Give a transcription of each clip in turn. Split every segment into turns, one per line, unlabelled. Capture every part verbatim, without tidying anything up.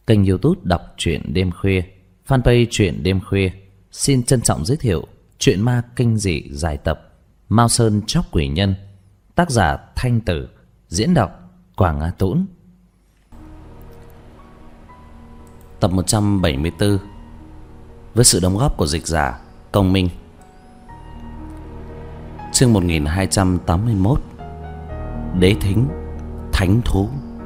Kênh YouTube đọc truyện đêm khuya, fanpage truyện đêm khuya xin trân trọng giới thiệu truyện ma kinh dị dài tập Mao Sơn Chóc Quỷ Nhân, tác giả Thanh Tử, diễn đọc Quảng Á Tũng. Tập một trăm bảy mươi tư với sự đóng góp của dịch giả Công Minh. Chương một nghìn hai trăm tám mươi mốt. Đế Thính Thánh Thú.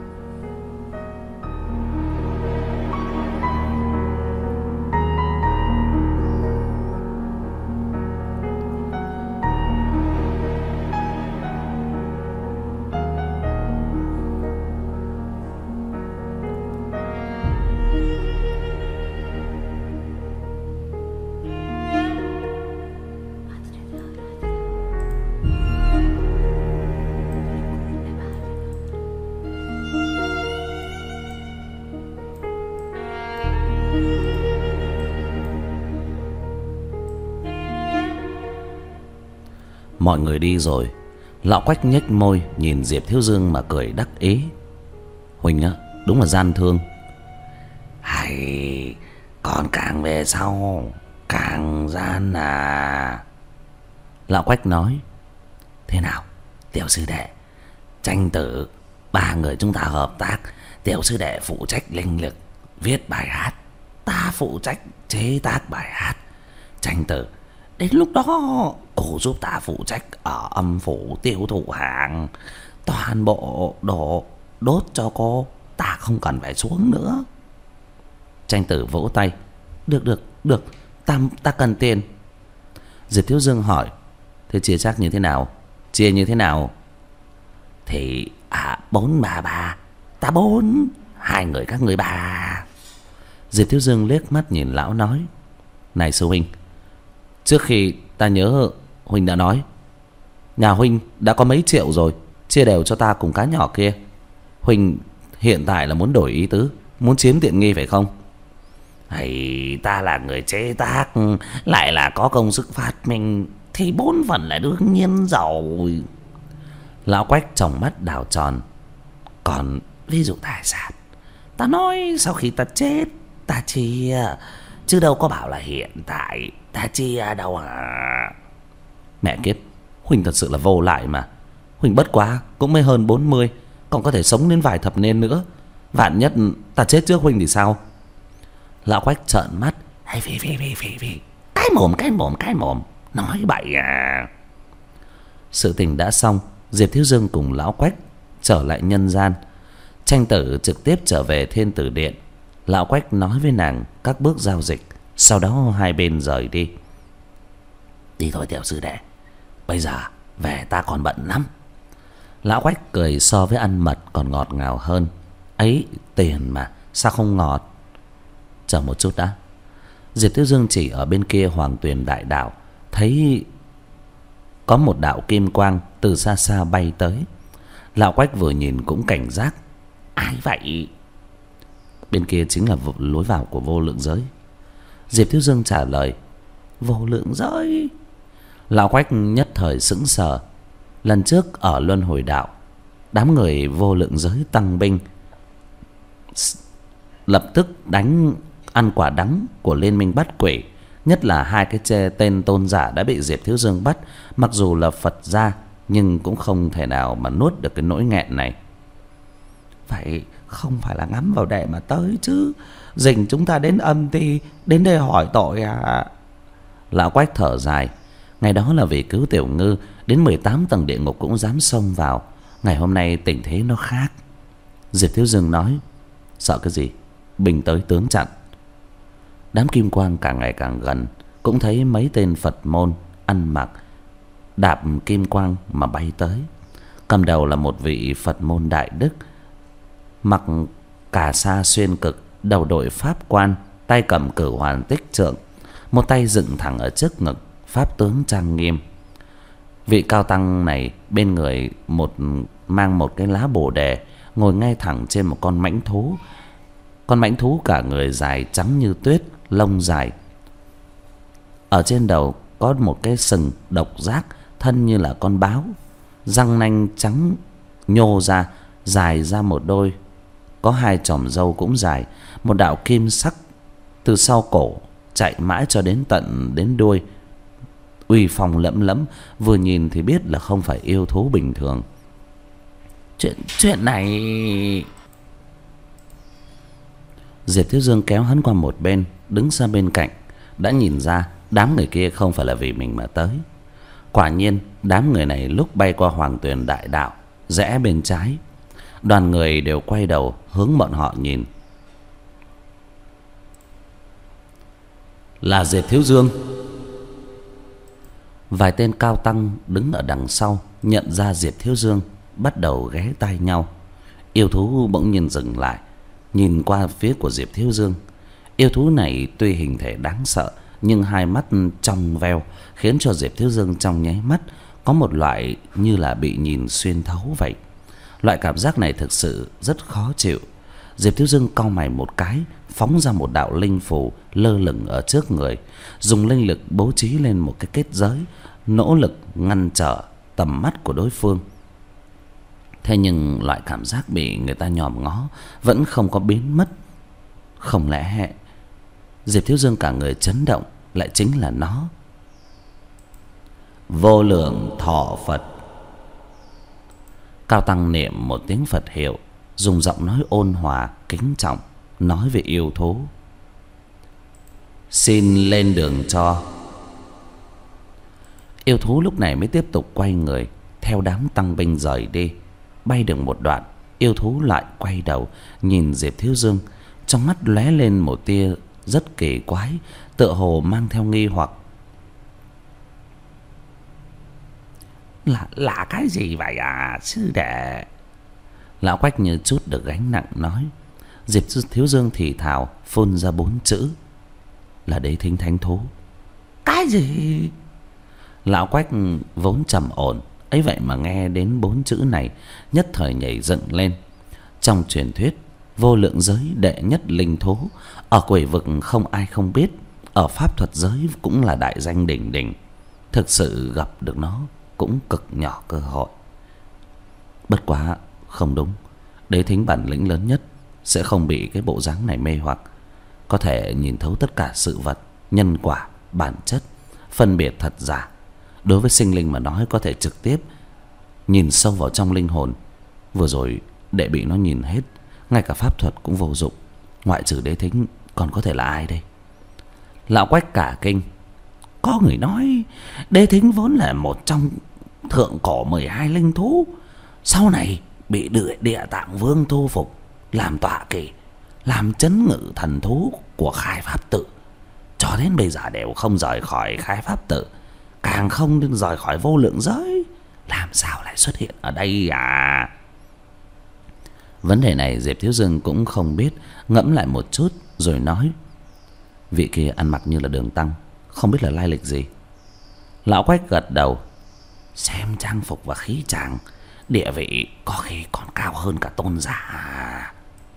Mọi người đi rồi, lão Quách nhếch môi nhìn Diệp Thiếu Dương mà cười đắc ý. Huỳnh á, đúng là gian thương.
Hay, còn càng về sau càng gian à.
Lão Quách nói.
Thế nào, tiểu sư đệ, tranh tử ba người chúng ta hợp tác. Tiểu sư đệ phụ trách linh lực viết bài hát, ta phụ trách chế tác bài hát. Tranh tử, đến lúc đó cô giúp ta phụ trách ở âm phủ tiêu thụ hàng. Toàn bộ đồ đốt cho cô, ta không cần phải xuống nữa.
Tranh tử vỗ tay. Được được được, ta, ta cần tiền. Diệp Thiếu Dương hỏi. Thế chia chắc như thế nào? Chia như thế nào?
Thì à, bốn ba ba, ta bốn, hai người các người ba.
Diệp Thiếu Dương liếc mắt nhìn lão nói. Này sư huynh, trước khi ta nhớ huynh đã nói nhà huynh đã có mấy triệu rồi, chia đều cho ta cùng cá nhỏ kia. Huynh hiện tại là muốn đổi ý tứ, muốn chiếm tiện nghi phải không?
Hay, ta là người chế tác, lại là có công sức phát minh, thì bốn phần là đương nhiên rồi.
Lão Quách tròng mắt đảo tròn.
Còn ví dụ tài sản, ta nói sau khi ta chết ta chia, chứ đâu có bảo là hiện tại ta chia đâu à.
Mẹ kiếp, Huỳnh thật sự là vô lại mà. Huỳnh bất quá cũng mới hơn bốn mươi, còn có thể sống đến vài thập niên nữa. Vạn nhất ta chết trước Huỳnh thì sao? Lão Quách trợn mắt.
Hay phì phì phì phì phì, cái mồm cái mồm cái mồm, nói bậy à.
Sự tình đã xong, Diệp Thiếu Dương cùng lão Quách trở lại nhân gian. Tranh tử trực tiếp trở về Thiên Tử Điện. Lão Quách nói với nàng các bước giao dịch, sau đó hai bên rời đi.
Đi thôi tiểu sư đệ, bây giờ về ta còn bận lắm.
Lão Quách cười so với ăn mật còn ngọt ngào hơn. Ấy, tiền mà, sao không ngọt? Chờ một chút đã. Diệp Thiếu Dương chỉ ở bên kia Hoàng Tuyền Đại Đạo thấy có một đạo kim quang từ xa xa bay tới. Lão Quách vừa nhìn cũng cảnh giác.
Ai vậy?
Bên kia chính là lối vào của vô lượng giới. Diệp Thiếu Dương trả lời.
Vô lượng giới?
Lão Quách nhất thời sững sờ. Lần trước ở Luân Hồi Đạo, đám người vô lượng giới tăng binh lập tức đánh ăn quả đắng của Liên Minh Bắt Quỷ. Nhất là hai cái chê tên tôn giả đã bị Diệp Thiếu Dương bắt. Mặc dù là Phật gia, nhưng cũng không thể nào mà nuốt được cái nỗi nghẹn này.
Vậy không phải là ngắm vào đệ mà tới chứ? Dình chúng ta đến âm ti, đến đây hỏi tội à?
Lão Quách thở dài. Ngày đó là vì cứu Tiểu Ngư, đến mười tám tầng địa ngục cũng dám xông vào. Ngày hôm nay tình thế nó khác. Diệp Thiếu Dương nói. Sợ cái gì? Bình tới tướng chặn. Đám kim quang càng ngày càng gần. Cũng thấy mấy tên Phật môn ăn mặc đạp kim quang mà bay tới. Cầm đầu là một vị Phật môn đại đức, mặc cà sa xuyên cực, đầu đội pháp quan, tay cầm cửu hoàn tích trượng, một tay dựng thẳng ở trước ngực, pháp tướng trang nghiêm. Vị cao tăng này bên người một mang một cái lá bồ đề, ngồi ngay thẳng trên một con mãnh thú. Con mãnh thú cả người dài trắng như tuyết, lông dài. Ở trên đầu có một cái sừng độc giác, thân như là con báo, răng nanh trắng nhô ra, dài ra một đôi có hai chòm râu cũng dài, một đạo kim sắc từ sau cổ chạy mãi cho đến tận đến đuôi, uy phong lẫm lẫm, vừa nhìn thì biết là không phải yêu thú bình thường.
Chuyện chuyện này...
Diệp Thiếu Dương kéo hắn qua một bên, đứng sang bên cạnh, đã nhìn ra đám người kia không phải là vì mình mà tới. Quả nhiên đám người này lúc bay qua Hoàng Tuyền Đại Đạo rẽ bên trái, đoàn người đều quay đầu hướng bọn họ nhìn. Là Diệp Thiếu Dương. Vài tên cao tăng đứng ở đằng sau nhận ra Diệp Thiếu Dương, bắt đầu ghé tai nhau. Yêu thú bỗng nhiên dừng lại, nhìn qua phía của Diệp Thiếu Dương. Yêu thú này tuy hình thể đáng sợ, nhưng hai mắt trong veo khiến cho Diệp Thiếu Dương trong nháy mắt có một loại như là bị nhìn xuyên thấu vậy. Loại cảm giác này thực sự rất khó chịu. Diệp Thiếu Dương cau mày một cái, phóng ra một đạo linh phù lơ lửng ở trước người, dùng linh lực bố trí lên một cái kết giới, nỗ lực ngăn trở tầm mắt của đối phương. Thế nhưng loại cảm giác bị người ta nhòm ngó vẫn không có biến mất. Không lẽ Diệp Thiếu Dương cả người chấn động lại chính là nó? Vô lượng thọ Phật. Cao tăng niệm một tiếng Phật hiệu, dùng giọng nói ôn hòa kính trọng nói về yêu thú: xin lên đường cho. Yêu thú lúc này mới tiếp tục quay người theo đám tăng binh rời đi. Bay được một đoạn, yêu thú lại quay đầu nhìn Diệp Thiếu Dương, trong mắt lóe lên một tia rất kỳ quái, tựa hồ mang theo nghi hoặc.
Là, là cái gì vậy à sư đệ?
Lão Quách như chút được gánh nặng nói. Diệp Thiếu Dương thì thào phun ra bốn chữ: là Đế Thính Thánh Thú.
Cái gì?
Lão Quách vốn trầm ổn, ấy vậy mà nghe đến bốn chữ này nhất thời nhảy dựng lên. Trong truyền thuyết, vô lượng giới đệ nhất linh thú, ở Quỷ Vực không ai không biết, ở pháp thuật giới cũng là đại danh đỉnh đỉnh. Thực sự gặp được nó cũng cực nhỏ cơ hội. Bất quá không đúng, Đế Thính bản lĩnh lớn nhất sẽ không bị cái bộ dáng này mê hoặc, có thể nhìn thấu tất cả sự vật, nhân quả, bản chất, phân biệt thật giả. Đối với sinh linh mà nói, có thể trực tiếp nhìn sâu vào trong linh hồn. Vừa rồi đệ bị nó nhìn hết, ngay cả pháp thuật cũng vô dụng. Ngoại trừ Đế Thính còn có thể là ai đây?
Lão Quách cả kinh. Có người nói Đế Thính vốn là một trong thượng cổ mười hai linh thú, sau này bị địa, địa tạng vương thu phục làm tọa kỵ, làm trấn ngự thần thú của Khai Pháp Tự, cho đến bây giờ đều không rời khỏi Khai Pháp Tự, càng không đừng rời khỏi vô lượng giới. Làm sao lại xuất hiện ở đây à?
Vấn đề này Diệp Thiếu Dương cũng không biết, ngẫm lại một chút rồi nói: vị kia ăn mặc như là Đường Tăng, không biết là lai lịch gì.
Lão Quách gật đầu. Xem trang phục và khí chàng, địa vị có khi còn cao hơn cả tôn giả.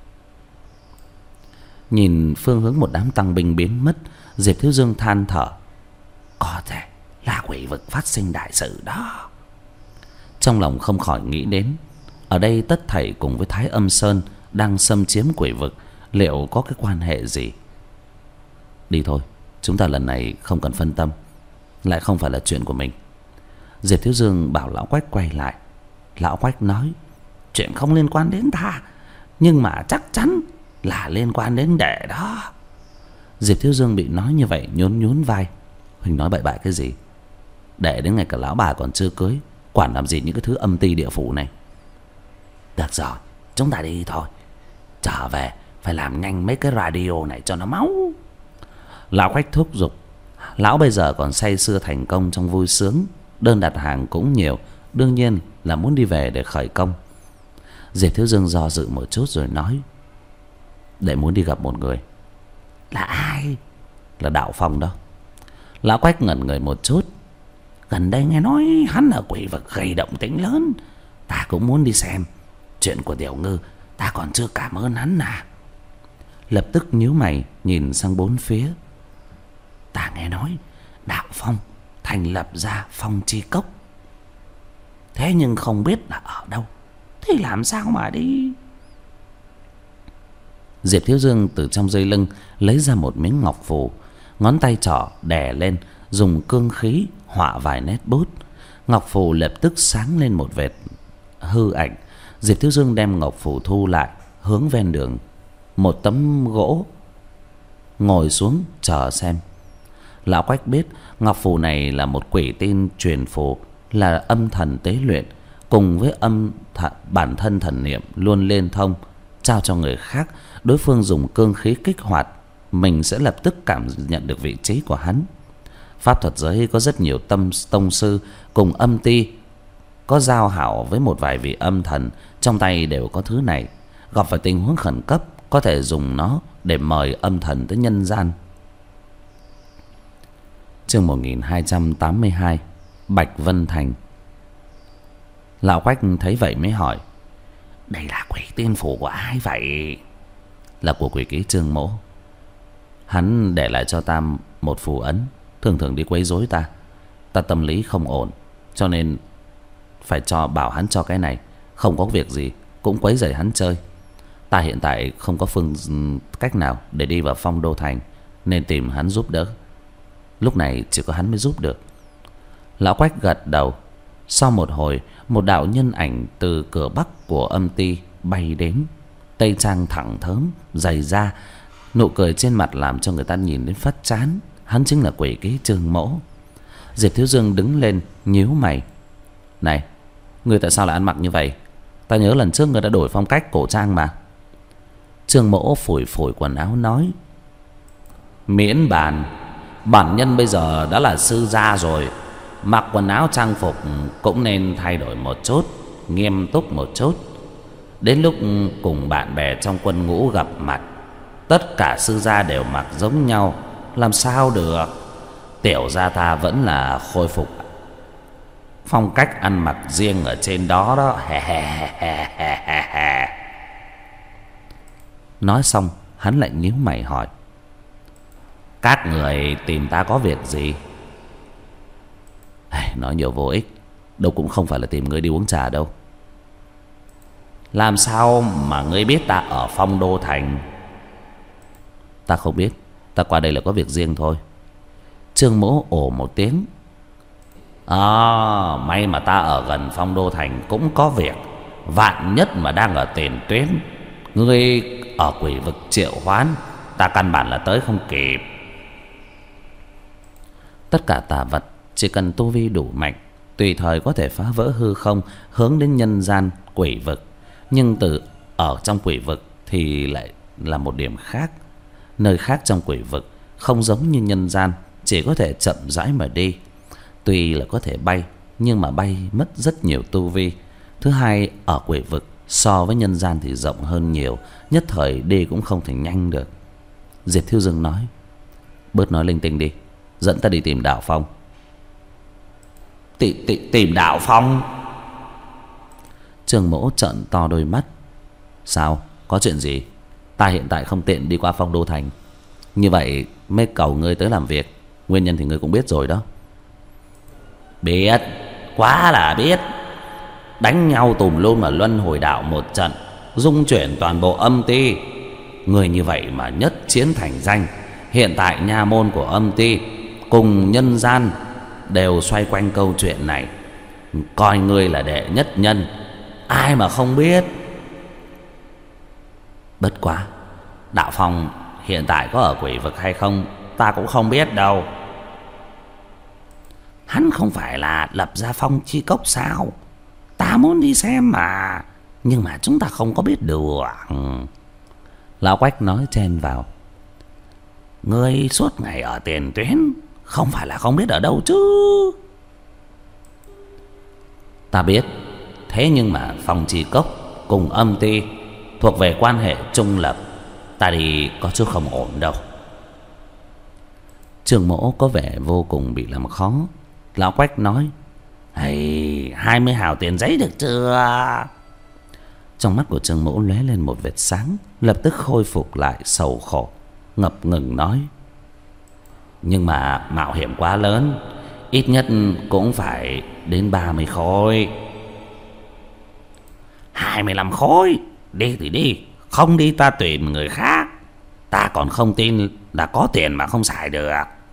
Nhìn phương hướng một đám tăng binh biến mất, Diệp Thiếu Dương than thở:
có thể là Quỷ Vực phát sinh đại sự đó.
Trong lòng không khỏi nghĩ đến, ở đây tất thảy cùng với Thái Âm Sơn đang xâm chiếm Quỷ Vực, liệu có cái quan hệ gì? Đi thôi, chúng ta lần này không cần phân tâm, lại không phải là chuyện của mình. Diệp Thiếu Dương bảo Lão Quách quay lại.
Lão Quách nói: chuyện không liên quan đến ta, nhưng mà chắc chắn là liên quan đến đệ đó.
Diệp Thiếu Dương bị nói như vậy nhún nhún vai. Huỳnh nói bậy bạ cái gì? Đệ đến ngày cả lão bà còn chưa cưới, quản làm gì những cái thứ âm ti địa phủ này.
Được rồi, chúng ta đi thôi. Trở về phải làm nhanh mấy cái radio này cho nó máu.
Lão Quách thúc giục. Lão bây giờ còn say sưa thành công trong vui sướng, đơn đặt hàng cũng nhiều, đương nhiên là muốn đi về để khởi công. Diệp Thiếu Dương do dự một chút rồi nói: đệ muốn đi gặp một người.
Là ai?
Là Đạo Phong đó. Lão Quách ngẩn người một chút.
Gần đây nghe nói hắn ở Quỷ Vực gây động tĩnh lớn, ta cũng muốn đi xem. Chuyện của Tiểu Ngư ta còn chưa cảm ơn hắn à.
Lập tức nhíu mày nhìn sang bốn phía.
Ta nghe nói Đạo Phong thành lập ra Phong Chi Cốc, thế nhưng không biết là ở đâu, thì làm sao mà đi?
Diệp Thiếu Dương từ trong dây lưng lấy ra một miếng ngọc phù, ngón tay trỏ đè lên, dùng cương khí họa vài nét bút. Ngọc phù lập tức sáng lên một vệt hư ảnh. Diệp Thiếu Dương đem ngọc phù thu lại, hướng ven đường một tấm gỗ ngồi xuống chờ xem. Lão Quách biết ngọc phù này là một quỷ tin truyền phù, là âm thần tế luyện, cùng với âm th bản thân thần niệm luôn liên thông, trao cho người khác. Đối phương dùng cương khí kích hoạt, mình sẽ lập tức cảm nhận được vị trí của hắn. Pháp thuật giới có rất nhiều tâm tông sư cùng âm ti có giao hảo với một vài vị âm thần, trong tay đều có thứ này. Gặp phải tình huống khẩn cấp, có thể dùng nó để mời âm thần tới nhân gian. Chương một nghìn hai trăm tám mươi hai, Bạch Vân Thành. Lão Quách thấy vậy mới hỏi:
đây là quỷ tiên phù của ai vậy?
Là của quỷ ký Trương Mỗ. Hắn để lại cho ta một phù ấn, thường thường đi quấy rối ta. Ta tâm lý không ổn, cho nên phải cho bảo hắn cho cái này. Không có việc gì cũng quấy rầy hắn chơi. Ta hiện tại không có phương cách nào để đi vào Phong Đô Thành, nên tìm hắn giúp đỡ. Lúc này chỉ có hắn mới giúp được. Lão Quách gật đầu. Sau một hồi, một đạo nhân ảnh từ cửa bắc của âm ty bay đến, tây trang thẳng thớm, dày da, nụ cười trên mặt làm cho người ta nhìn đến phát chán. Hắn chính là quỷ ký Trương Mỗ. Diệp Thiếu Dương đứng lên nhíu mày: này, ngươi tại sao lại ăn mặc như vậy? Ta nhớ lần trước ngươi đã đổi phong cách cổ trang mà. Trương Mỗ phủi phủi quần áo nói: miễn bàn, bản nhân bây giờ đã là sư gia rồi, mặc quần áo trang phục cũng nên thay đổi một chút, nghiêm túc một chút. Đến lúc cùng bạn bè trong quân ngũ gặp mặt, tất cả sư gia đều mặc giống nhau, làm sao được? Tiểu gia ta vẫn là khôi phục phong cách ăn mặc riêng ở trên đó đó. Nói xong, hắn lại nhíu mày hỏi: các người tìm ta có việc gì? Nói nhiều vô ích, đâu cũng không phải là tìm ngươi đi uống trà đâu. Làm sao mà ngươi biết ta ở Phong Đô Thành? Ta không biết, ta qua đây là có việc riêng thôi. Trương Mỗ ồ một tiếng: à, may mà ta ở gần Phong Đô Thành cũng có việc. Vạn nhất mà đang ở tiền tuyến, ngươi ở quỷ vực triệu hoán, ta căn bản là tới không kịp. Tất cả tà vật chỉ cần tu vi đủ mạnh, tùy thời có thể phá vỡ hư không, hướng đến nhân gian quỷ vực. Nhưng từ ở trong quỷ vực thì lại là một điểm khác. Nơi khác trong quỷ vực không giống như nhân gian, chỉ có thể chậm rãi mà đi. Tuy là có thể bay, nhưng mà bay mất rất nhiều tu vi. Thứ hai, ở quỷ vực so với nhân gian thì rộng hơn nhiều, nhất thời đi cũng không thể nhanh được. Diệp Thiếu Dương nói: bớt nói linh tinh đi, dẫn ta đi tìm Đạo Phong. Tị, tị, tìm Đạo Phong? Trương Mỗ trợn to đôi mắt: sao, có chuyện gì? Ta hiện tại không tiện đi qua Phong Đô Thành, như vậy mới cầu ngươi tới làm việc. Nguyên nhân thì ngươi cũng biết rồi đó. Biết, quá là biết. Đánh nhau tùm lum mà luân hồi đạo một trận, dung chuyển toàn bộ âm ty. Người như vậy mà nhất chiến thành danh. Hiện tại nha môn của âm ty cùng nhân gian đều xoay quanh câu chuyện này, coi ngươi là đệ nhất nhân, ai mà không biết. Bất quá, Đạo Phong hiện tại có ở quỷ vực hay không ta cũng không biết đâu. Hắn không phải là lập ra phong chi cốc sao? Ta muốn đi xem mà, nhưng mà chúng ta không có biết được. Lão Quách nói chen vào: ngươi suốt ngày ở tiền tuyến, không phải là không biết ở đâu chứ? Ta biết, thế nhưng mà phong chi cốc cùng âm ty thuộc về quan hệ trung lập, ta đi có chút không ổn đâu. Trương Mỗ có vẻ vô cùng bị làm khó. Lão Quách nói: hey, hai mươi hào tiền giấy được chưa? Trong mắt của Trương Mỗ lóe lên một vệt sáng, lập tức khôi phục lại sầu khổ, ngập ngừng nói: nhưng mà mạo hiểm quá lớn, ít nhất cũng phải đến ba mươi khối. Hai mươi lăm khối, đi thì đi,
Không đi ta tìm người khác. Ta còn không tin là có tiền mà không xài được.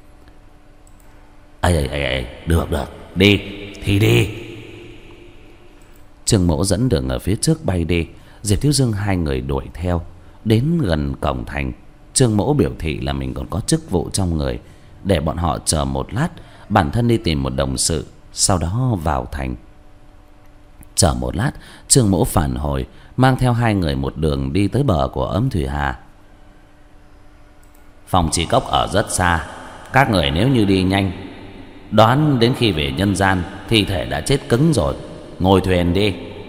Ây ây ây ây, được được, đi thì đi.
Trương Mỗ dẫn đường ở phía trước bay đi. Diệp Thiếu Dương hai người đuổi theo. Đến gần cổng thành, Trương Mỗ biểu thị là mình còn có chức vụ trong người, để bọn họ chờ một lát, bản thân đi tìm một đồng sự, sau đó vào thành. Chờ một lát, Trương Mỗ phản hồi, mang theo hai người một đường đi tới bờ của Ấm Thủy Hà.
Phòng Chỉ Cốc ở rất xa, các người nếu như đi nhanh, đoán đến khi về nhân gian thi thể đã chết cứng rồi. Ngồi thuyền đi.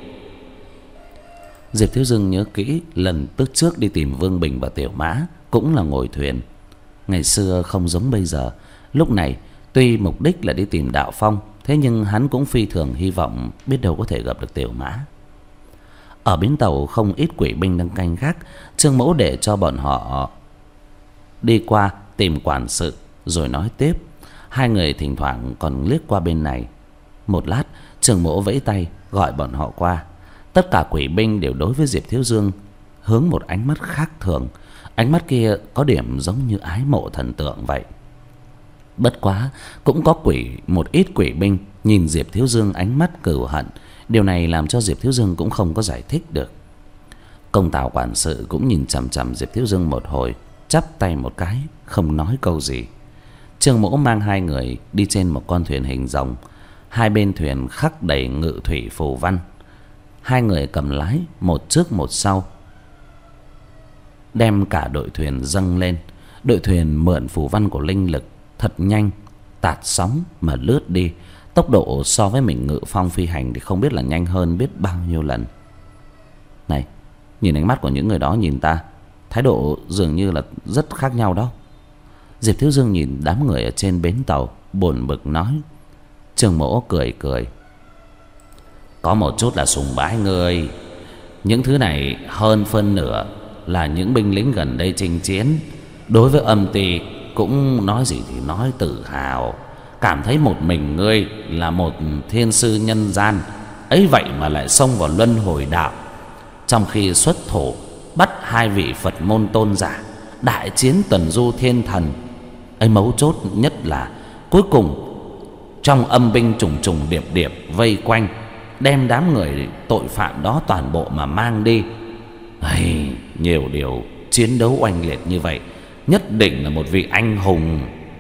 Diệp Thiếu Dương nhớ kỹ lần tức trước đi tìm Vương Bình và Tiểu Mã cũng là ngồi thuyền. Ngày xưa không giống bây giờ. Lúc này tuy mục đích là đi tìm Đạo Phong, thế nhưng hắn cũng phi thường hy vọng biết đâu có thể gặp được Tiểu Mã. Ở bến tàu không ít quỷ binh đang canh gác. Trương Mỗ để cho bọn họ đi qua tìm quản sự rồi nói tiếp. Hai người thỉnh thoảng còn liếc qua bên này. Một lát, Trương Mỗ vẫy tay gọi bọn họ qua. Tất cả quỷ binh đều đối với Diệp Thiếu Dương hướng một ánh mắt khác thường. Ánh mắt kia có điểm giống như ái mộ thần tượng vậy. Bất quá cũng có quỷ một ít quỷ binh nhìn Diệp Thiếu Dương ánh mắt cừu hận. Điều này làm cho Diệp Thiếu Dương cũng không có giải thích được. Công tào quản sự cũng nhìn chằm chằm Diệp Thiếu Dương một hồi, chắp tay một cái, không nói câu gì. Trương Mỗ mang hai người đi trên một con thuyền hình rồng. Hai bên thuyền khắc đầy ngự thủy phù văn. Hai người cầm lái, một trước một sau, đem cả đội thuyền dâng lên. Đội thuyền mượn phù văn của linh lực thật nhanh, tạt sóng mà lướt đi. Tốc độ so với mình ngự phong phi hành thì không biết là nhanh hơn biết bao nhiêu lần. Này, nhìn ánh mắt của những người đó nhìn ta, thái độ dường như là rất khác nhau đó. Diệp Thiếu Dương nhìn đám người ở trên bến tàu, buồn bực nói. Trương Mỗ cười cười.
Có một chút là sùng bái ngươi. Những thứ này hơn phân nửa là những binh lính gần đây chinh chiến. Đối với Âm Ty cũng nói gì thì nói tự hào, cảm thấy một mình ngươi là một thiên sư nhân gian, ấy vậy mà lại xông vào luân hồi đạo, trong khi xuất thủ bắt hai vị Phật môn tôn giả, đại chiến tuần du thiên thần. Ấy mấu chốt nhất là cuối cùng trong âm binh trùng trùng điệp điệp vây quanh, đem đám người tội phạm đó toàn bộ mà mang đi. Ấy, nhiều điều chiến đấu oanh liệt như vậy, nhất định là một vị anh hùng.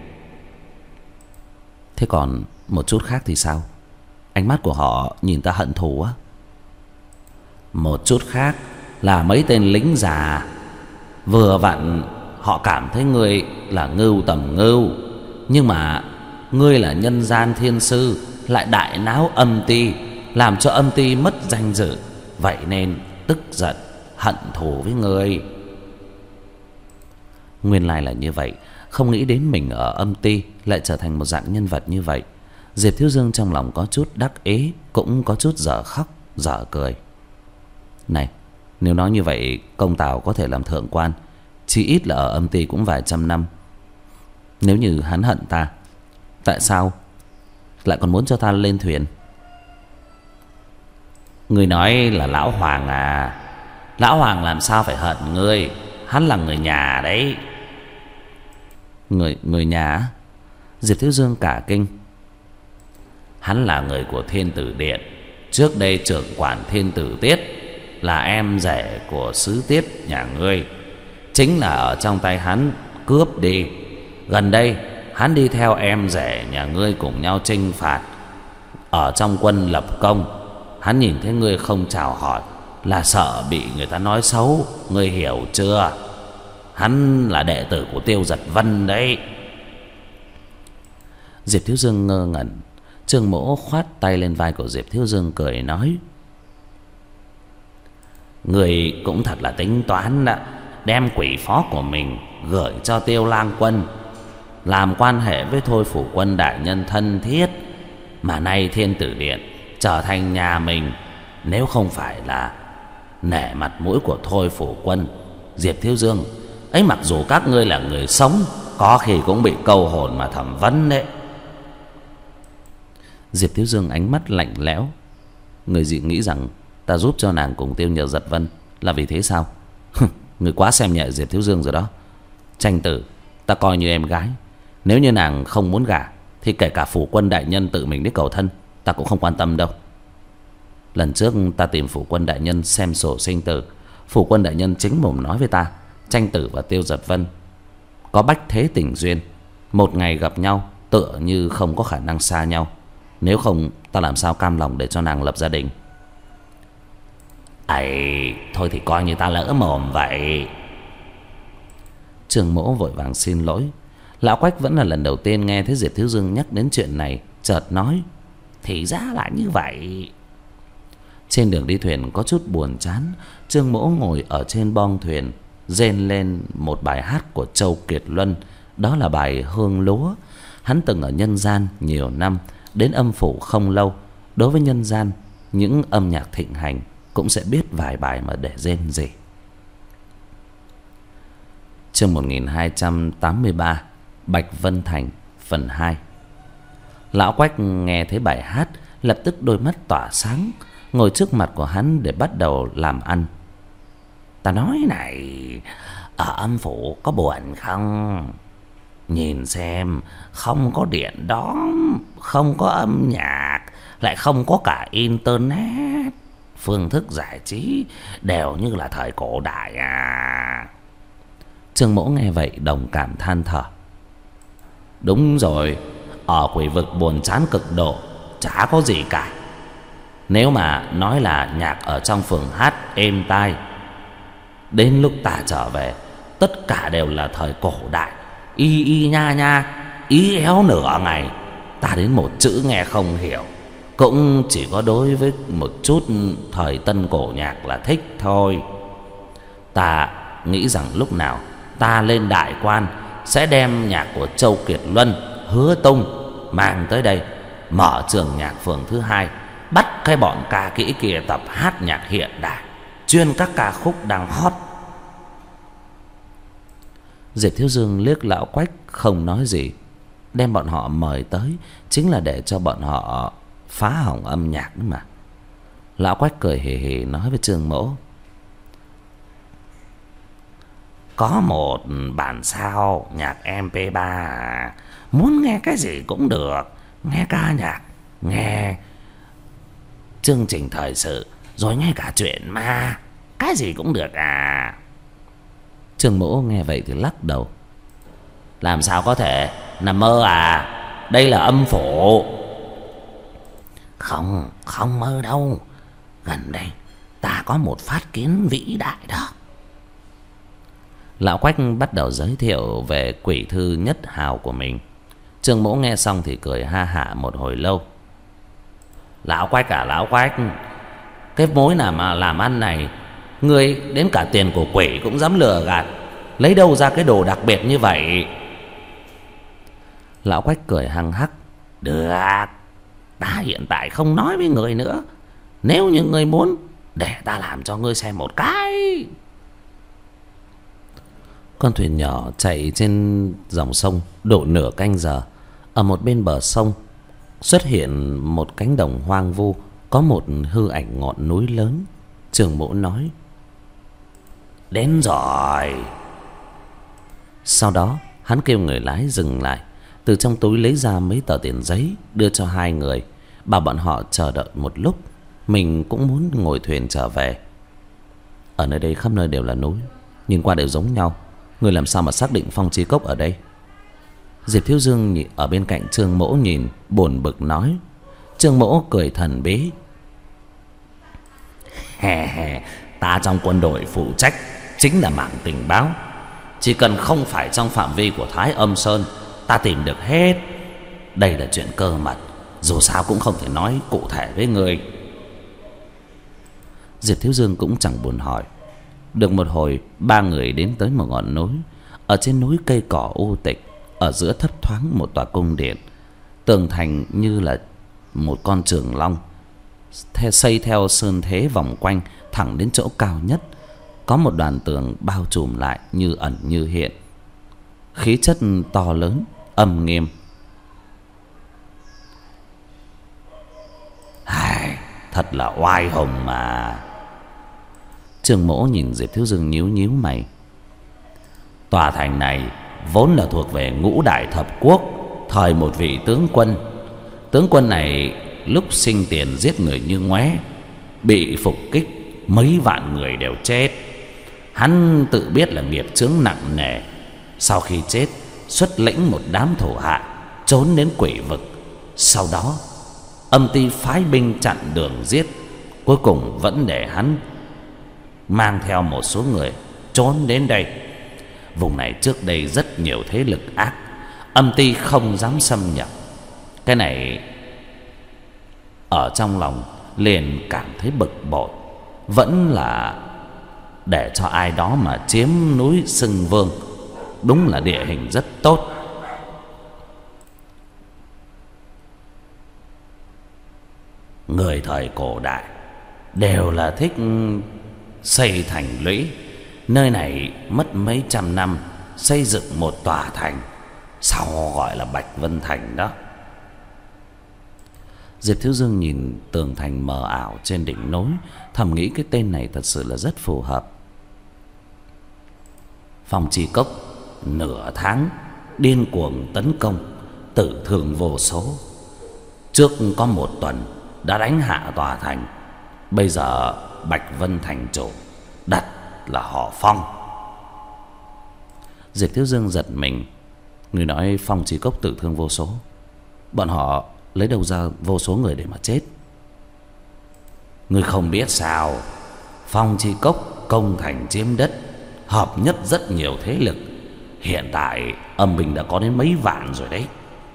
Thế còn một chút khác thì sao? Ánh mắt của họ nhìn ta hận thù á.
Một chút khác là mấy tên lính già, vừa vặn họ cảm thấy ngươi là ngưu tầm ngưu, nhưng mà ngươi là nhân gian thiên sư, lại đại náo Âm Ty, làm cho Âm Ty mất danh dự, vậy nên tức giận hận thù với ngươi.
Nguyên lai là như vậy. Không nghĩ đến mình ở Âm Ty lại trở thành một dạng nhân vật như vậy. Diệp Thiếu Dương trong lòng có chút đắc ý, cũng có chút dở khóc dở cười. Này, nếu nói như vậy công tào có thể làm thượng quan, chỉ ít là ở Âm Ty cũng vài trăm năm. Nếu như hắn hận ta, tại sao lại còn muốn cho ta lên thuyền?
Ngươi nói là Lão Hoàng à? Lão Hoàng làm sao phải hận ngươi? Hắn là người nhà đấy.
Người người nhà? Diệp Thiếu Dương cả kinh.
Hắn là người của Thiên Tử Điện, trước đây trưởng quản Thiên Tử Tiết, là em rể của Sứ Tiết nhà ngươi. Chính là ở trong tay hắn cướp đi. Gần đây hắn đi theo em rể nhà ngươi cùng nhau chinh phạt. Ở trong quân lập công, hắn nhìn thấy ngươi không chào hỏi là sợ bị người ta nói xấu, ngươi hiểu chưa? Hắn là đệ tử của Tiêu Giật Vân đấy.
Diệp Thiếu Dương ngơ ngẩn. Trương Mỗ khoát tay lên vai của Diệp Thiếu Dương cười nói.
Người cũng thật là tính toán đó, đem quỷ phó của mình gửi cho Tiêu Lang Quân, làm quan hệ với Thôi Phủ Quân đại nhân thân thiết, mà nay Thiên Tử Điện trở thành nhà mình. Nếu không phải là nể mặt mũi của Thôi Phủ Quân, Diệp Thiếu Dương, ấy mặc dù các ngươi là người sống, có khi cũng bị câu hồn mà thẩm vấn đấy.
Diệp Thiếu Dương ánh mắt lạnh lẽo. Người dị nghĩ rằng ta giúp cho nàng cùng Tiêu Nhờ Giật Vân là vì thế sao? Người quá xem nhẹ Diệp Thiếu Dương rồi đó. Tranh tử ta coi như em gái. Nếu như nàng không muốn gả thì kể cả phủ quân đại nhân tự mình đến cầu thân ta cũng không quan tâm đâu. Lần trước ta tìm phủ quân đại nhân xem sổ sinh tử, phủ quân đại nhân chính mồm nói với ta, Tranh tử và Tiêu Giật Vân có bách thế tình duyên, một ngày gặp nhau tựa như không có khả năng xa nhau. Nếu không ta làm sao cam lòng để cho nàng lập gia đình.
Ấy, thôi thì coi như ta lỡ mồm vậy.
Trương Mỗ vội vàng xin lỗi. Lão Quách vẫn là lần đầu tiên nghe thấy Diệp Thiếu Dương nhắc đến chuyện này, chợt nói:
Thì ra là như vậy.
Trên đường đi thuyền có chút buồn chán, Trương Mỗ ngồi ở trên bong thuyền rên lên một bài hát của Châu Kiệt Luân. Đó là bài Hương Lúa. Hắn từng ở nhân gian nhiều năm, đến âm phủ không lâu. Đối với nhân gian, những âm nhạc thịnh hành cũng sẽ biết vài bài mà để rên rỉ. Chương một nghìn hai trăm tám mươi ba, Bạch Vân Thành phần hai. Lão Quách nghe thấy bài hát lập tức đôi mắt tỏa sáng, ngồi trước mặt của hắn để bắt đầu làm ăn.
Ta nói này, ở âm phủ có buồn không? Nhìn xem, không có điện đóm, không có âm nhạc, lại không có cả internet. Phương thức giải trí đều như là thời cổ đại à.
Trương Mỗ nghe vậy đồng cảm than thở.
Đúng rồi, ở quỷ vực buồn chán cực độ, chả có gì cả. Nếu mà nói là nhạc ở trong phường hát êm tai, đến lúc ta trở về tất cả đều là thời cổ đại, y y nha nha, ý éo nửa ngày. Ta đến một chữ nghe không hiểu, cũng chỉ có đối với một chút thời tân cổ nhạc là thích thôi. Ta nghĩ rằng lúc nào ta lên đại quan sẽ đem nhạc của Châu Kiệt Luân, Hứa Tung mang tới đây, mở trường nhạc phường thứ hai, bắt cái bọn ca kỹ kia tập hát nhạc hiện đại, chuyên các ca khúc đang hot.
Diệp Thiếu Dương liếc Lão Quách không nói gì. Đem bọn họ mời tới chính là để cho bọn họ phá hỏng âm nhạc mà. Lão Quách cười hì hì nói với Trương Mỗ:
Có một bản sao nhạc em pê ba à? Muốn nghe cái gì cũng được. Nghe ca nhạc, nghe chương trình thời sự, rồi nghe cả chuyện ma, cái gì cũng được à.
Trương Mỗ nghe vậy thì lắc đầu:
Làm sao có thể, nằm mơ à? Đây là âm phủ. Không, không mơ đâu. Gần đây ta có một phát kiến vĩ đại đó.
Lão Quách bắt đầu giới thiệu về quỷ thư nhất hào của mình. Trương Mỗ nghe xong thì cười ha hả một hồi lâu.
Lão Quách à, Lão Quách, cái mối nào mà làm ăn này, ngươi đến cả tiền của quỷ cũng dám lừa gạt, lấy đâu ra cái đồ đặc biệt như vậy?
Lão Quách cười hăng hắc:
Được, ta hiện tại không nói với người nữa. Nếu như ngươi muốn, để ta làm cho ngươi xem một cái.
Con thuyền nhỏ chạy trên dòng sông độ nửa canh giờ. Ở một bên bờ sông xuất hiện một cánh đồng hoang vu, có một hư ảnh ngọn núi lớn. Trương Mỗ nói:
Đến rồi.
Sau đó hắn kêu người lái dừng lại, từ trong túi lấy ra mấy tờ tiền giấy đưa cho hai người, bảo bọn họ chờ đợi một lúc, mình cũng muốn ngồi thuyền trở về. Ở nơi đây khắp nơi đều là núi, nhìn qua đều giống nhau, người làm sao mà xác định Phong Chi Cốc ở đây? Diệp Thiếu Dương ở bên cạnh Trương Mỗ nhìn buồn bực nói. Trương Mỗ cười thần bí:
Hè hè, ta trong quân đội phụ trách chính là mảng tình báo. Chỉ cần không phải trong phạm vi của Thái Âm Sơn, ta tìm được hết. Đây là chuyện cơ mật, dù sao cũng không thể nói cụ thể với người.
Diệp Thiếu Dương cũng chẳng buồn hỏi. Được một hồi, ba người đến tới một ngọn núi. Ở trên núi cây cỏ u tịch, ở giữa thấp thoáng một tòa cung điện. Tường thành như là một con trường long, xây theo sơn thế vòng quanh thẳng đến chỗ cao nhất. Có một đoàn tường bao trùm lại như ẩn như hiện, khí chất to lớn, âm nghiêm.
Ai, thật là oai hùng mà.
Trương Mỗ nhìn Diệp Thiếu Dương nhíu nhíu mày. Tòa thành này vốn là thuộc về Ngũ Đại Thập Quốc, thời một vị tướng quân. Tướng quân này lúc sinh tiền giết người như ngoé, bị phục kích mấy vạn người đều chết. Hắn tự biết là nghiệp chướng nặng nề, sau khi chết xuất lĩnh một đám thủ hạ trốn đến Quỷ Vực. Sau đó âm ty phái binh chặn đường giết, cuối cùng vẫn để hắn mang theo một số người trốn đến đây. Vùng này trước đây rất nhiều thế lực ác, âm ty không dám xâm nhập. Cái này ở trong lòng liền cảm thấy bực bội, vẫn là để cho ai đó mà chiếm núi xưng vương. Đúng là địa hình rất tốt. Người thời cổ đại đều là thích xây thành lũy. Nơi này mất mấy trăm năm xây dựng một tòa thành, sau gọi là Bạch Vân Thành đó. Diệp Thiếu Dương nhìn tường thành mờ ảo trên đỉnh núi, thầm nghĩ cái tên này thật sự là rất phù hợp. Phong Chi Cốc nửa tháng điên cuồng tấn công, tử thương vô số. Trước có một tuần đã đánh hạ tòa thành. Bây giờ Bạch Vân Thành chủ đặt là họ Phong. Diệp Thiếu Dương giật mình. Người nói Phong Chi Cốc tử thương vô số, bọn họ lấy đâu ra vô số người để mà chết? Người không biết sao, Phong Chi Cốc công thành chiếm đất, hợp nhất rất nhiều thế lực. Hiện tại âm binh đã có đến mấy vạn rồi đấy.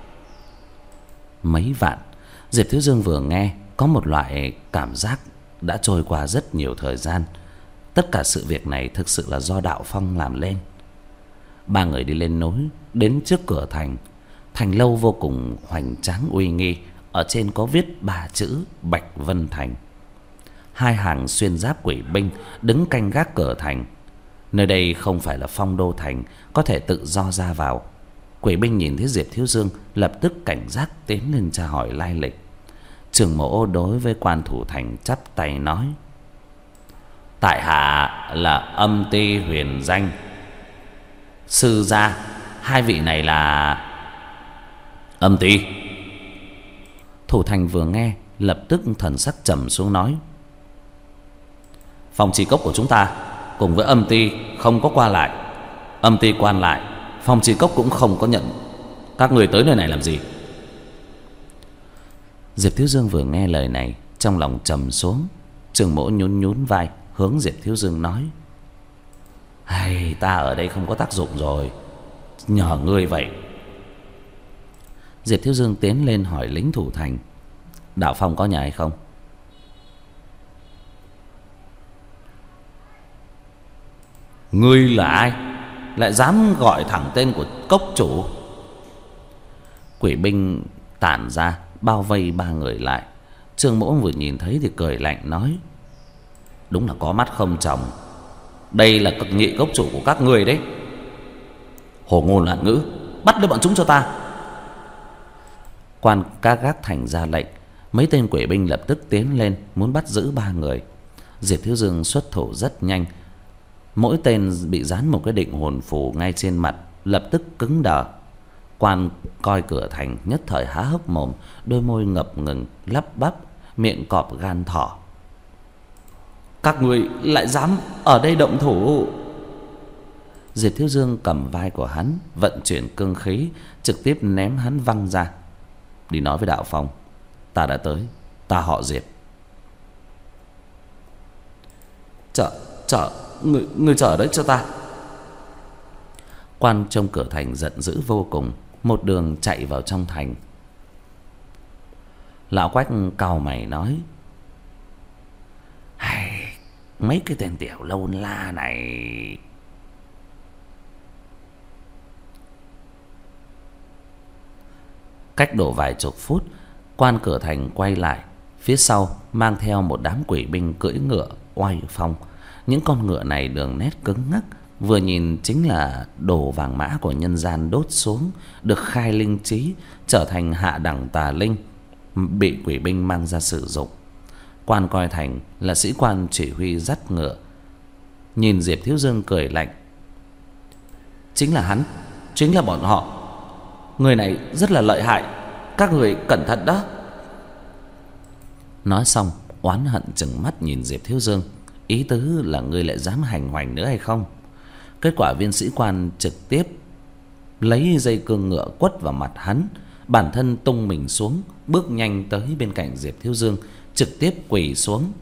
Mấy vạn? Diệp Thiếu Dương vừa nghe có một loại cảm giác đã trôi qua rất nhiều thời gian. Tất cả sự việc này thực sự là do Đạo Phong làm lên. Ba người đi lên núi, đến trước cửa thành. Thành lâu vô cùng hoành tráng uy nghi, ở trên có viết ba chữ Bạch Vân Thành. Hai hàng xuyên giáp quỷ binh đứng canh gác cửa thành. Nơi đây không phải là phong đô thành, có thể tự do ra vào. Quỷ binh nhìn thấy Diệp Thiếu Dương lập tức cảnh giác tiến lên tra hỏi lai lịch. Trường Mỗ đối với quan thủ thành chắp tay nói: tại hạ là âm ty huyền danh. Sư gia, hai vị này là... Âm ty. Thủ thành vừa nghe lập tức thần sắc trầm xuống nói: Phong Chi Cốc của chúng ta cùng với âm ty không có qua lại. Âm ty quan lại, Phong Chi Cốc cũng không có nhận. Các người tới nơi này làm gì? Diệp Thiếu Dương vừa nghe lời này, trong lòng trầm xuống. Trường Mỗ nhún nhún vai, hướng Diệp Thiếu Dương nói: hay ta ở đây không có tác dụng rồi, nhờ ngươi vậy. Diệp Thiếu Dương tiến lên hỏi lính thủ thành: Đạo Phong có nhà hay không? Ngươi là ai, lại dám gọi thẳng tên của cốc chủ? Quỷ binh tản ra bao vây ba người lại. Trương Mỗ vừa nhìn thấy thì cười lạnh nói: đúng là có mắt không tròng, đây là cực nhị cốc chủ của các ngươi đấy. Hồ ngôn loạn ngữ, bắt lấy bọn chúng cho ta. Quan các gác thành ra lệnh. Mấy tên quỷ binh lập tức tiến lên muốn bắt giữ ba người. Diệp Thiếu Dương xuất thủ rất nhanh. Mỗi tên bị dán một cái định hồn phù ngay trên mặt, lập tức cứng đờ. Quan coi cửa thành nhất thời há hốc mồm, đôi môi ngập ngừng lắp bắp, miệng cọp gan thỏ. Các người lại dám ở đây động thủ? Diệp Thiếu Dương cầm vai của hắn, vận chuyển cương khí, trực tiếp ném hắn văng ra. Đi nói với Đạo Phong, ta đã tới, ta họ Diệp. Chờ, chờ, người, người chờ đấy cho ta. Quan trong cửa thành giận dữ vô cùng, một đường chạy vào trong thành. Lão Quách cau mày nói: hay, mấy cái tên tiểu lâu la này. Cách đổ vài chục phút, quan cửa thành quay lại, phía sau mang theo một đám quỷ binh cưỡi ngựa oai phong. Những con ngựa này đường nét cứng ngắc, vừa nhìn chính là đồ vàng mã của nhân gian đốt xuống, được khai linh trí, trở thành hạ đẳng tà linh, bị quỷ binh mang ra sử dụng. Quan coi thành là sĩ quan chỉ huy dắt ngựa, nhìn Diệp Thiếu Dương cười lạnh. Chính là hắn, chính là bọn họ. Người này rất là lợi hại, các người cẩn thận đó. Nói xong oán hận chừng mắt nhìn Diệp Thiếu Dương, ý tứ là ngươi lại dám hành hoành nữa hay không. Kết quả viên sĩ quan trực tiếp lấy dây cương ngựa quất vào mặt hắn, bản thân tung mình xuống, bước nhanh tới bên cạnh Diệp Thiếu Dương, trực tiếp quỳ xuống.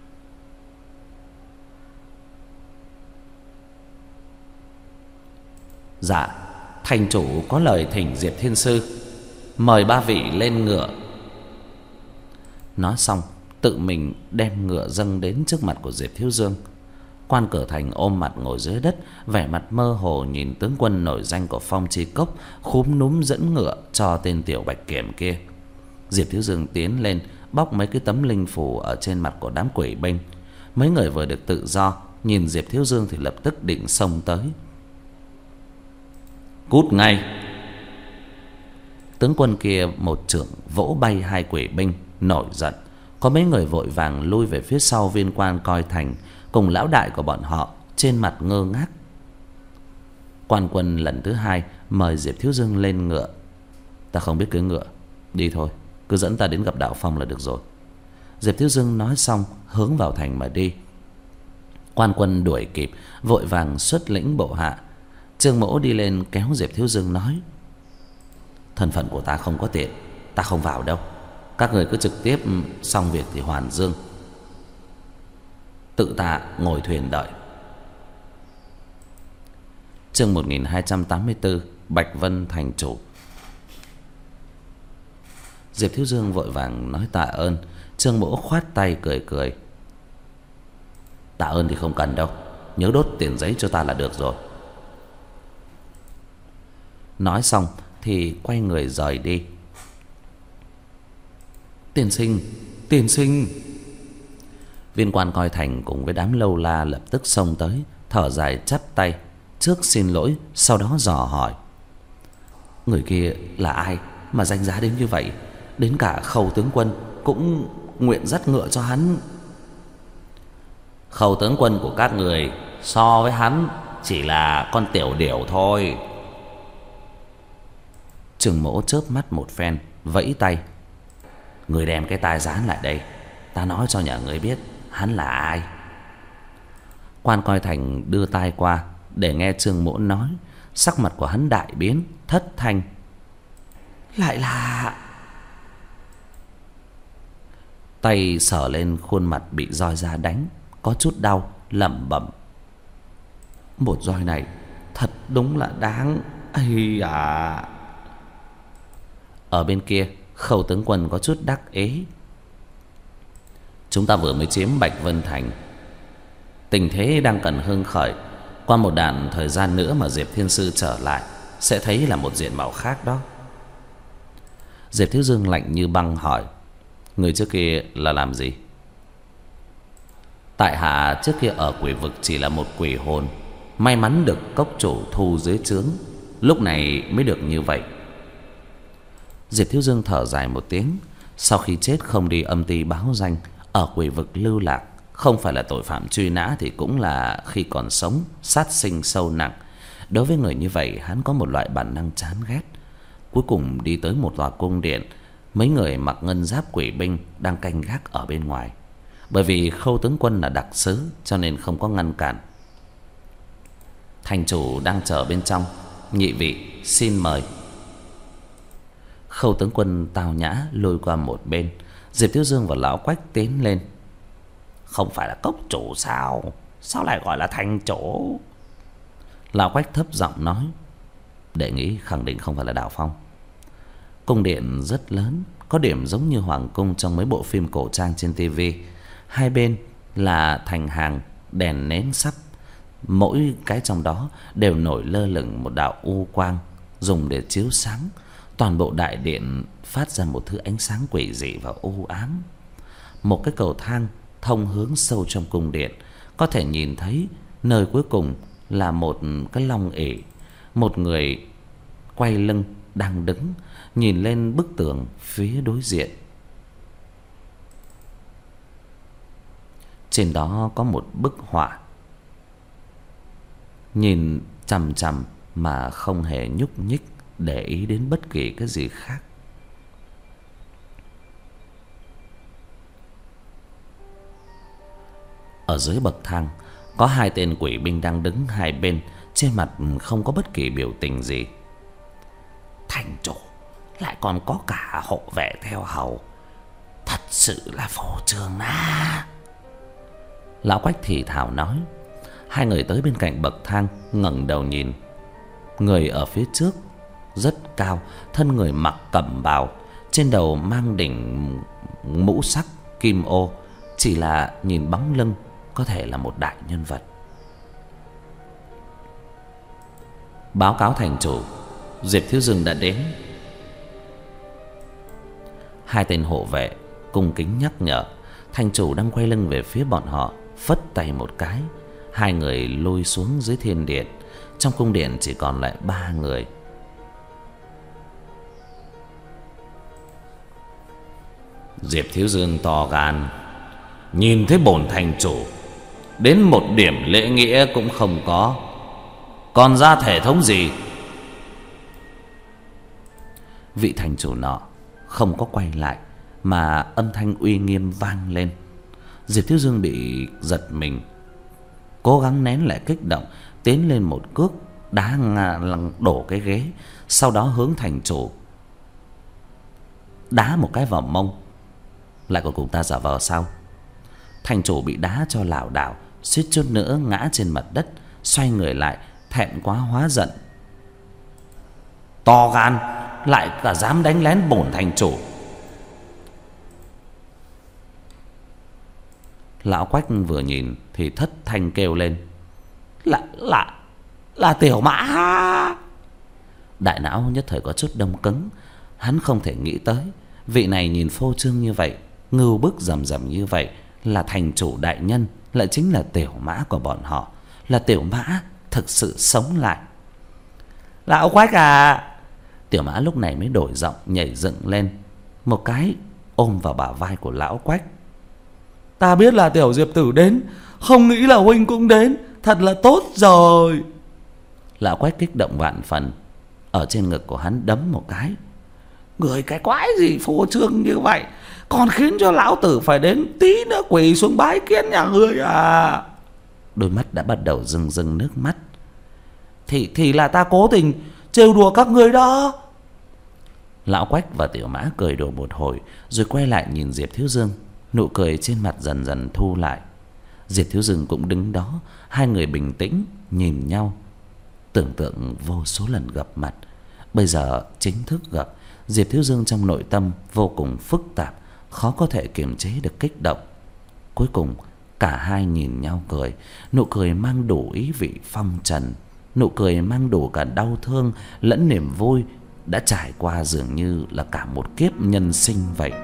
Dạ, thành chủ có lời thỉnh Diệp Thiên Sư, mời ba vị lên ngựa. Nói xong tự mình đem ngựa dâng đến trước mặt của Diệp Thiếu Dương. Quan Cửa Thành ôm mặt ngồi dưới đất, vẻ mặt mơ hồ nhìn tướng quân nổi danh của Phong Chi Cốc khúm núm dẫn ngựa cho tên tiểu bạch kiểm kia. Diệp Thiếu Dương tiến lên bóc mấy cái tấm linh phù ở trên mặt của đám quỷ binh. Mấy người vừa được tự do, nhìn Diệp Thiếu Dương thì lập tức định xông tới. Cút ngay! Tướng quân kia một chưởng vỗ bay hai quỷ binh, nổi giận. Có mấy người vội vàng lui về phía sau viên quan coi thành cùng lão đại của bọn họ, trên mặt ngơ ngác. Quan quân lần thứ hai mời Diệp Thiếu Dương lên ngựa. Ta không biết cưỡi ngựa, đi thôi, cứ dẫn ta đến gặp Đạo Phong là được rồi. Diệp Thiếu Dương nói xong hướng vào thành mà đi. Quan quân đuổi kịp, vội vàng xuất lĩnh bộ hạ. Trương Mỗ đi lên kéo Diệp Thiếu Dương nói: thân phận của ta không có tiện, ta không vào đâu. Các người cứ trực tiếp xong việc thì hoàn dương, tự ta ngồi thuyền đợi. Chương một nghìn hai trăm tám mươi tư, Bạch Vân thành chủ. Diệp Thiếu Dương vội vàng nói tạ ơn. Trương Mỗ khoát tay cười cười: tạ ơn thì không cần đâu, nhớ đốt tiền giấy cho ta là được rồi. Nói xong thì quay người rời đi. Tiên sinh, tiên sinh! Viên quan coi thành cùng với đám lâu la lập tức xông tới, thở dài chắp tay, trước xin lỗi, sau đó dò hỏi: người kia là ai mà danh giá đến như vậy? Đến cả Khâu tướng quân cũng nguyện dắt ngựa cho hắn. Khâu tướng quân của các người so với hắn chỉ là con tiểu điểu thôi. Trương Mỗ chớp mắt một phen, vẫy tay: người đem cái tai dán lại đây, ta nói cho nhà người biết hắn là ai. Quan coi thành đưa tai qua để nghe Trương Mỗ nói. Sắc mặt của hắn đại biến, thất thanh: lại là... Tay sờ lên khuôn mặt bị roi da đánh, có chút đau, lẩm bẩm: một roi này thật đúng là đáng. Ây à! Ở bên kia, Khâu tướng quân có chút đắc ý: chúng ta vừa mới chiếm Bạch Vân thành, tình thế đang cần hưng khởi. Qua một đoạn thời gian nữa mà Diệp Thiên Sư trở lại, sẽ thấy là một diện mạo khác đó. Diệp Thiếu Dương lạnh như băng hỏi: người trước kia là làm gì? Tại hạ trước kia ở quỷ vực chỉ là một quỷ hồn, may mắn được cốc chủ thu dưới trướng, lúc này mới được như vậy. Diệp Thiếu Dương thở dài một tiếng. Sau khi chết không đi âm ty báo danh, ở quỷ vực lưu lạc, không phải là tội phạm truy nã thì cũng là khi còn sống sát sinh sâu nặng. Đối với người như vậy, hắn có một loại bản năng chán ghét. Cuối cùng đi tới một tòa cung điện, mấy người mặc ngân giáp quỷ binh đang canh gác ở bên ngoài. Bởi vì Khâu tướng quân là đặc sứ cho nên không có ngăn cản. Thành chủ đang chờ bên trong, nhị vị xin mời. Khâu tướng quân tào nhã lôi qua một bên. Diệp Thiếu Dương và lão Quách tiến lên: không phải là cốc chủ sao? Sao lại gọi là thành chủ? Lão Quách thấp giọng nói: đệ nghĩ khẳng định không phải là Đạo Phong. Cung điện rất lớn, có điểm giống như hoàng cung trong mấy bộ phim cổ trang trên tivi. Hai bên là thành hàng đèn nến sắp, mỗi cái trong đó đều nổi lơ lửng một đạo u quang dùng để chiếu sáng. Toàn bộ đại điện phát ra một thứ ánh sáng quỷ dị và u ám. Một cái cầu thang thông hướng sâu trong cung điện, có thể nhìn thấy nơi cuối cùng là một cái long ỷ. Một người quay lưng đang đứng nhìn lên bức tường phía đối diện. Trên đó có một bức họa: nhìn chằm chằm mà không hề nhúc nhích để ý đến bất kỳ cái gì khác. Ở dưới bậc thang có hai tên quỷ binh đang đứng hai bên, trên mặt không có bất kỳ biểu tình gì.
Thành chủ lại còn có cả hộ vệ theo hầu, thật sự là phô trương á.
Lão Quách thì thào nói. Hai người tới bên cạnh bậc thang, ngẩng đầu nhìn. Người ở phía trước rất cao, thân người mặc cẩm bào, trên đầu mang đỉnh mũ sắc kim ô, chỉ là nhìn bóng lưng có thể là một đại nhân vật. Báo cáo thành chủ, Diệp Thiếu Dương đã đến. Hai tên hộ vệ cung kính nhắc nhở. Thành chủ đang quay lưng về phía bọn họ, phất tay một cái, hai người lui xuống dưới thiên điện. Trong cung điện chỉ còn lại ba người.
Diệp Thiếu Dương to gan, nhìn thấy bổn thành chủ đến một điểm lễ nghĩa cũng không có, còn ra thể thống gì?
Vị thành chủ nọ không có quay lại, mà âm thanh uy nghiêm vang lên. Diệp Thiếu Dương bị giật mình, cố gắng nén lại kích động, tiến lên một cước đá lăng đổ cái ghế, sau đó hướng thành chủ đá một cái vào mông. Lại còn cùng ta giả vờ sao? Thành chủ bị đá cho lảo đảo, suýt chút nữa ngã trên mặt đất, xoay người lại, thẹn quá hóa giận.
To gan, lại cả dám đánh lén bổn thành chủ.
Lão Quách vừa nhìn thì thất thanh kêu lên.
Là, là, là Tiểu Mã.
Đại não nhất thời có chút đông cứng. Hắn không thể nghĩ tới vị này nhìn phô trương như vậy, ngưu bức rầm rầm như vậy, là thành chủ đại nhân, lại chính là Tiểu Mã của bọn họ. Là Tiểu Mã thực sự sống lại.
Lão Quách à!
Tiểu Mã lúc này mới đổi giọng, nhảy dựng lên, một cái ôm vào bả vai của Lão Quách.
Ta biết là Tiểu Diệp tử đến, không nghĩ là huynh cũng đến, thật là tốt rồi.
Lão Quách kích động vạn phần, ở trên ngực của hắn đấm một cái.
Người cái quái gì phô trương như vậy, còn khiến cho lão tử phải đến tí nữa quỳ xuống bái kiến nhà ngươi à?
Đôi mắt đã bắt đầu rưng rưng nước mắt.
Thì thì là ta cố tình trêu đùa các ngươi đó.
Lão Quách và Tiểu Mã cười đùa một hồi, rồi quay lại nhìn Diệp Thiếu Dương. Nụ cười trên mặt dần dần thu lại. Diệp Thiếu Dương cũng đứng đó, hai người bình tĩnh nhìn nhau, tưởng tượng vô số lần gặp mặt. Bây giờ chính thức gặp, Diệp Thiếu Dương trong nội tâm vô cùng phức tạp, khó có thể kiềm chế được kích động. Cuối cùng cả hai nhìn nhau cười, nụ cười mang đủ ý vị phong trần, nụ cười mang đủ cả đau thương lẫn niềm vui, đã trải qua dường như là cả một kiếp nhân sinh vậy.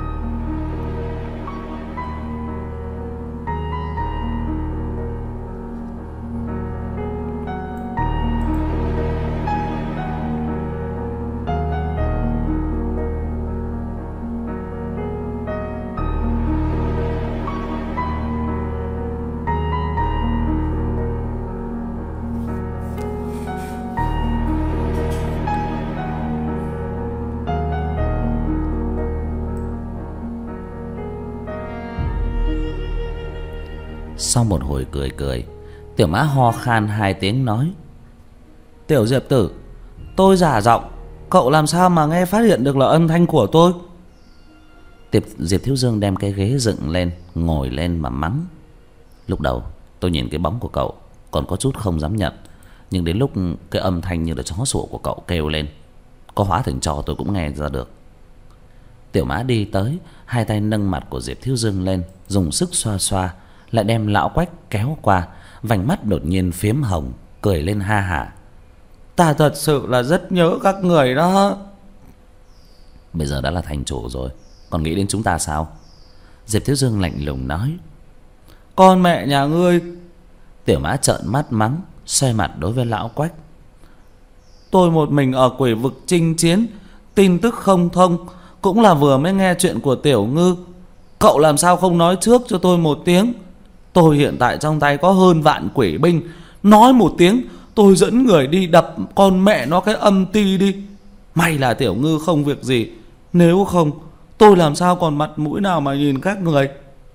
Sau một hồi cười cười, Tiểu Mã ho khan hai tiếng nói:
Tiểu Diệp tử, tôi giả giọng, cậu làm sao mà nghe phát hiện được là âm thanh của tôi?
Tiếp Diệp Thiếu Dương đem cái ghế dựng lên, ngồi lên mà mắng: Lúc đầu tôi nhìn cái bóng của cậu còn có chút không dám nhận, nhưng đến lúc cái âm thanh như là chó sủa của cậu kêu lên, có hóa thành trò tôi cũng nghe ra được. Tiểu Mã đi tới, hai tay nâng mặt của Diệp Thiếu Dương lên, dùng sức xoa xoa, lại đem Lão Quách kéo qua, vành mắt đột nhiên phiếm hồng, cười lên ha hả:
Ta thật sự là rất nhớ các người đó.
Bây giờ đã là thành chủ rồi, còn nghĩ đến chúng ta sao? Diệp Thiếu Dương lạnh lùng nói.
Con mẹ nhà ngươi!
Tiểu Mã trợn mắt mắng, xoay mặt đối với Lão Quách:
Tôi một mình ở quỷ vực chinh chiến, tin tức không thông, cũng là vừa mới nghe chuyện của Tiểu Ngư. Cậu làm sao không nói trước cho tôi một tiếng? Tôi hiện tại trong tay có hơn vạn quỷ binh, Nói một tiếng tôi dẫn người đi đập con mẹ nó cái âm ti đi. May là Tiểu Ngư không việc gì, nếu không tôi làm sao còn mặt mũi nào mà nhìn các người.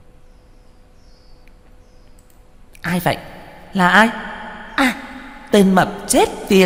Ai vậy? Là ai? À, tên mập chết tiệt.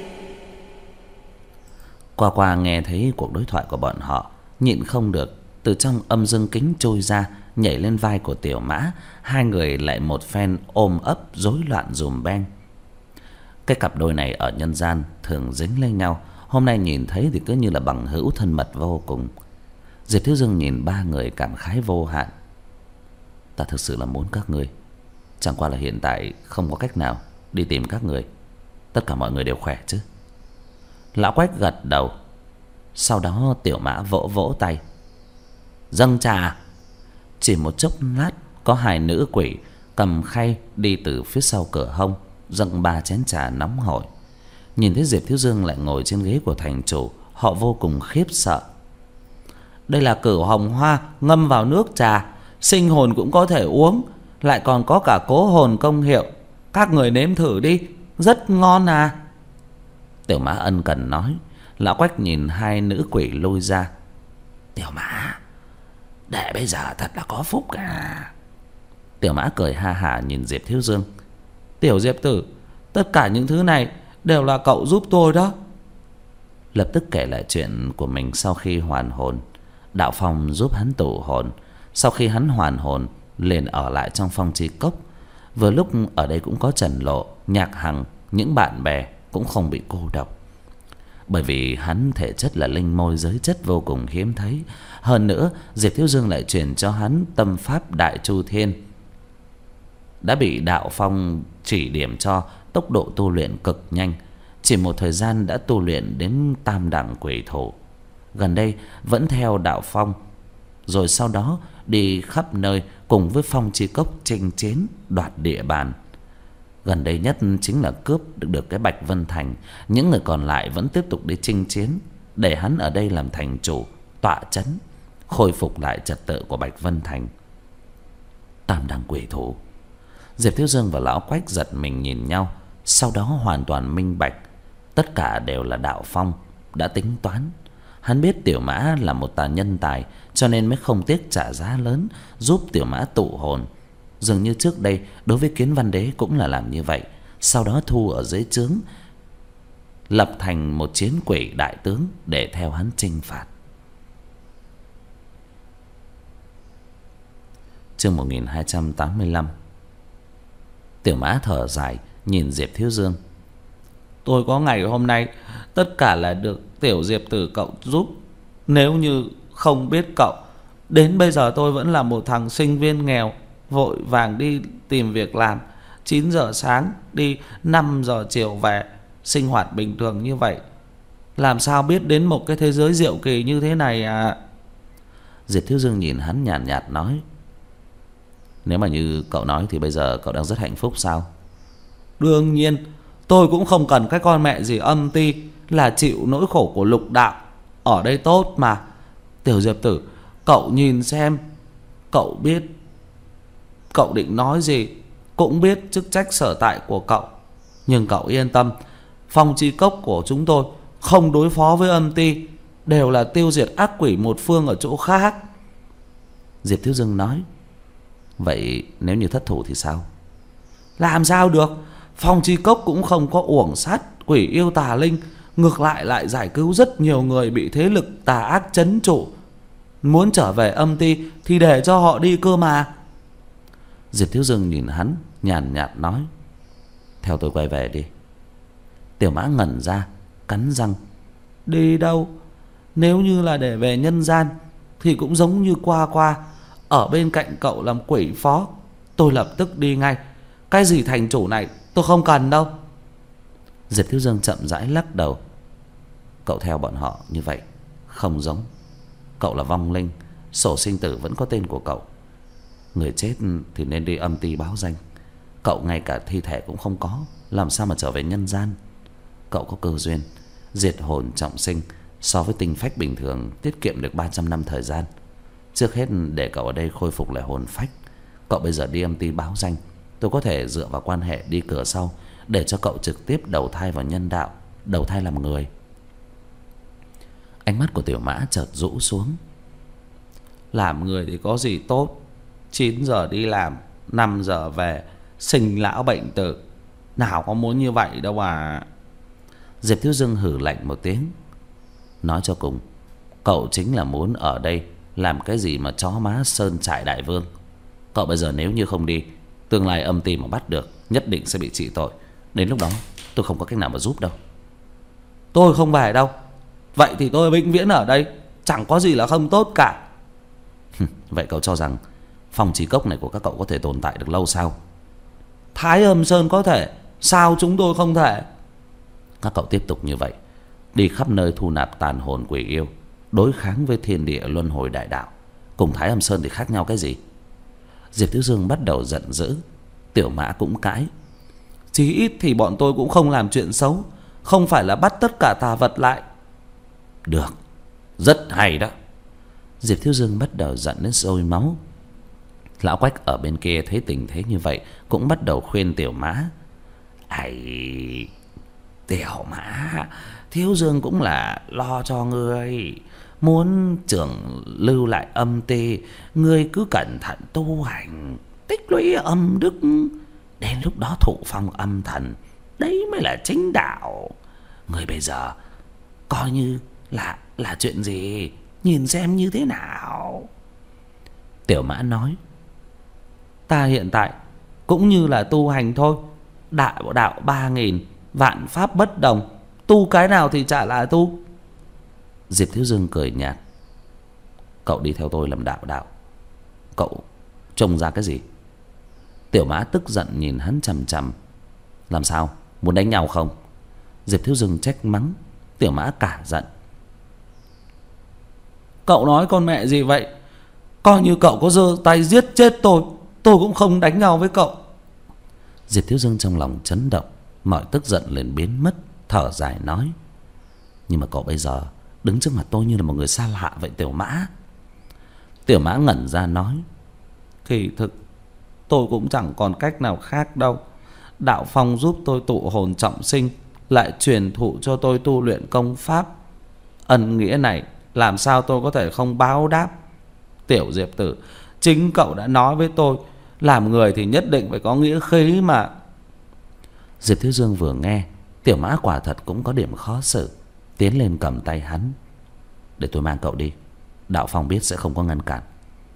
Qua Qua nghe thấy cuộc đối thoại của bọn họ, nhịn không được, từ trong âm dương kính trôi ra, nhảy lên vai của Tiểu Mã. Hai người lại một phen ôm ấp rối loạn dùm beng. Cái cặp đôi này ở nhân gian thường dính lên nhau, hôm nay nhìn thấy thì cứ như là bằng hữu thân mật vô cùng. Diệp Thiếu Dương nhìn ba người cảm khái vô hạn. Ta thực sự là muốn các người, chẳng qua là hiện tại không có cách nào đi tìm các người. Tất cả mọi người đều khỏe chứ? Lão Quách gật đầu. Sau đó Tiểu Mã vỗ vỗ tay. Dâng trà. Chỉ một chốc lát, có hai nữ quỷ cầm khay đi từ phía sau cửa hông, dâng ba chén trà nóng hổi. Nhìn thấy Diệp Thiếu Dương lại ngồi trên ghế của thành chủ, họ vô cùng khiếp sợ. Đây là cửu hồng hoa ngâm vào nước trà, sinh hồn cũng có thể uống, lại còn có cả cố hồn công hiệu. Các người nếm thử đi, rất ngon à. Tiểu Mã ân cần nói. Lão Quách nhìn hai nữ quỷ lui ra.
Tiểu Mã, để bây giờ thật là có phúc à.
Tiểu Mã cười ha hả nhìn Diệp Thiếu Dương.
Tiểu Diệp tử, tất cả những thứ này đều là cậu giúp tôi đó.
Lập tức kể lại chuyện của mình sau khi hoàn hồn. Đạo Phong giúp hắn tụ hồn. Sau khi hắn hoàn hồn, liền ở lại trong Phong Chi Cốc. Vừa lúc ở đây cũng có Trần Lộ, Nhạc Hằng, những bạn bè cũng không bị cô độc. Bởi vì hắn thể chất là linh môi giới chất vô cùng hiếm thấy. Hơn nữa Diệp Thiếu Dương lại truyền cho hắn tâm pháp Đại Chu Thiên, đã bị Đạo Phong chỉ điểm cho tốc độ tu luyện cực nhanh. Chỉ một thời gian đã tu luyện đến tam đẳng quỷ thủ. Gần đây vẫn theo Đạo Phong, rồi sau đó đi khắp nơi cùng với Phong Chi Cốc chinh chiến đoạt địa bàn. Gần đây nhất chính là cướp được được cái Bạch Vân Thành. Những người còn lại vẫn tiếp tục đi chinh chiến, để hắn ở đây làm thành chủ, tọa trấn, khôi phục lại trật tự của Bạch Vân Thành. Tam đẳng quỷ thủ. Diệp Thiếu Dương và Lão Quách giật mình nhìn nhau, sau đó hoàn toàn minh bạch. Tất cả đều là Đạo Phong đã tính toán. Hắn biết Tiểu Mã là một tà nhân tài, cho nên mới không tiếc trả giá lớn giúp Tiểu Mã tụ hồn. Dường như trước đây đối với Kiến Văn Đế cũng là làm như vậy, sau đó thu ở dưới trướng, lập thành một chiến quỷ đại tướng để theo hắn chinh phạt. Chương một nghìn hai trăm tám mươi lăm. Tiểu Mã thở dài nhìn Diệp Thiếu Dương.
Tôi có ngày hôm nay tất cả là được Tiểu Diệp tử cậu giúp. Nếu như không biết cậu, đến bây giờ tôi vẫn là một thằng sinh viên nghèo, vội vàng đi tìm việc làm, chín giờ sáng đi, năm giờ chiều về, sinh hoạt bình thường như vậy. Làm sao biết đến một cái thế giới diệu kỳ như thế này à?
Diệp Thiếu Dương nhìn hắn nhàn nhạt, nhạt nói. Nếu mà như cậu nói thì bây giờ cậu đang rất hạnh phúc sao?
Đương nhiên, tôi cũng không cần cái con mẹ gì âm ti là chịu nỗi khổ của lục đạo. Ở đây tốt mà. Tiểu Diệp tử, cậu nhìn xem. Cậu biết, cậu định nói gì, cũng biết chức trách sở tại của cậu. Nhưng cậu yên tâm, Phong Chi Cốc của chúng tôi không đối phó với âm ti, đều là tiêu diệt ác quỷ một phương ở chỗ khác.
Diệp Thiếu Dương nói. Vậy nếu như thất thủ thì sao?
Làm sao được? Phong Chi Cốc cũng không có uổng sát quỷ yêu tà linh, ngược lại lại giải cứu rất nhiều người bị thế lực tà ác trấn trụ. Muốn trở về âm ti thì để cho họ đi cơ mà.
Diệp Thiếu Dương nhìn hắn nhàn nhạt nói. Theo tôi quay về đi. Tiểu Mã ngẩn ra, cắn răng.
Đi đâu? Nếu như là để về nhân gian thì cũng giống như Qua Qua, ở bên cạnh cậu làm quỷ phó. Tôi lập tức đi ngay. Cái gì thành chủ này tôi không cần đâu.
Diệp Thiếu Dương chậm rãi lắc đầu. Cậu theo bọn họ như vậy không giống. Cậu là vong linh, sổ sinh tử vẫn có tên của cậu. Người chết thì nên đi âm ti báo danh. Cậu ngay cả thi thể cũng không có, làm sao mà trở về nhân gian? Cậu có cơ duyên diệt hồn trọng sinh, so với tinh phách bình thường tiết kiệm được ba trăm năm thời gian. Trước hết để cậu ở đây khôi phục lại hồn phách. Cậu bây giờ đi âm ti báo danh, tôi có thể dựa vào quan hệ đi cửa sau, để cho cậu trực tiếp đầu thai vào nhân đạo, đầu thai làm người. Ánh mắt của Tiểu Mã chợt rũ xuống.
Làm người thì có gì tốt, chín giờ đi làm, năm giờ về, sinh lão bệnh tử, nào có muốn như vậy đâu à.
Diệp Thiếu Dương hừ lạnh một tiếng. Nói cho cùng, cậu chính là muốn ở đây làm cái gì mà chó má sơn trại đại vương. Cậu bây giờ nếu như không đi, tương lai âm ty mà bắt được nhất định sẽ bị trị tội. Đến lúc đó tôi không có cách nào mà giúp đâu.
Tôi không về đâu. Vậy thì tôi vĩnh viễn ở đây, chẳng có gì là không tốt cả.
Vậy cậu cho rằng Phong Chí Cốc này của các cậu có thể tồn tại được lâu sao?
Thái Âm Sơn có thể, sao chúng tôi không thể?
Các cậu tiếp tục như vậy, đi khắp nơi thu nạp tàn hồn quỷ yêu, đối kháng với thiên địa luân hồi đại đạo, cùng Thái Âm Sơn thì khác nhau cái gì? Diệp Thiếu Dương bắt đầu giận dữ. Tiểu Mã cũng cãi.
Chí ít thì bọn tôi cũng không làm chuyện xấu, không phải là bắt tất cả tà vật lại.
Được, rất hay đó. Diệp Thiếu Dương bắt đầu giận đến sôi máu. Lão Quách ở bên kia thấy tình thế như vậy cũng bắt đầu khuyên Tiểu Mã.
Ây, Tiểu Mã, Thiếu Dương cũng là lo cho ngươi. Muốn trưởng lưu lại âm ty, ngươi cứ cẩn thận tu hành, tích lũy âm đức, đến lúc đó thụ phong âm thần, đấy mới là chính đạo. Ngươi bây giờ coi như là là chuyện gì, nhìn xem như thế nào.
Tiểu Mã nói.
Ta hiện tại cũng như là tu hành thôi. Đạo đạo ba nghìn, vạn pháp bất đồng, tu cái nào thì chả là tu.
Diệp Thiếu Dương cười nhạt. Cậu đi theo tôi làm đạo đạo, cậu trông ra cái gì? Tiểu Mã tức giận nhìn hắn chằm chằm. Làm sao, muốn đánh nhau không? Diệp Thiếu Dương trách mắng. Tiểu Mã cả giận.
Cậu nói con mẹ gì vậy? Coi như cậu có giơ tay giết chết tôi, tôi cũng không đánh nhau với cậu.
Diệp Thiếu Dương trong lòng chấn động, mọi tức giận liền biến mất, thở dài nói. Nhưng mà cậu bây giờ đứng trước mặt tôi như là một người xa lạ vậy Tiểu Mã. Tiểu Mã ngẩn ra nói.
Kỳ thực tôi cũng chẳng còn cách nào khác đâu. Đạo Phong giúp tôi tụ hồn trọng sinh, lại truyền thụ cho tôi tu luyện công pháp. Ân nghĩa này làm sao tôi có thể không báo đáp? Tiểu Diệp Tử, chính cậu đã nói với tôi, làm người thì nhất định phải có nghĩa khí mà.
Diệp Thiếu Dương vừa nghe, Tiểu Mã quả thật cũng có điểm khó xử, tiến lên cầm tay hắn. Để tôi mang cậu đi, Đạo Phong biết sẽ không có ngăn cản.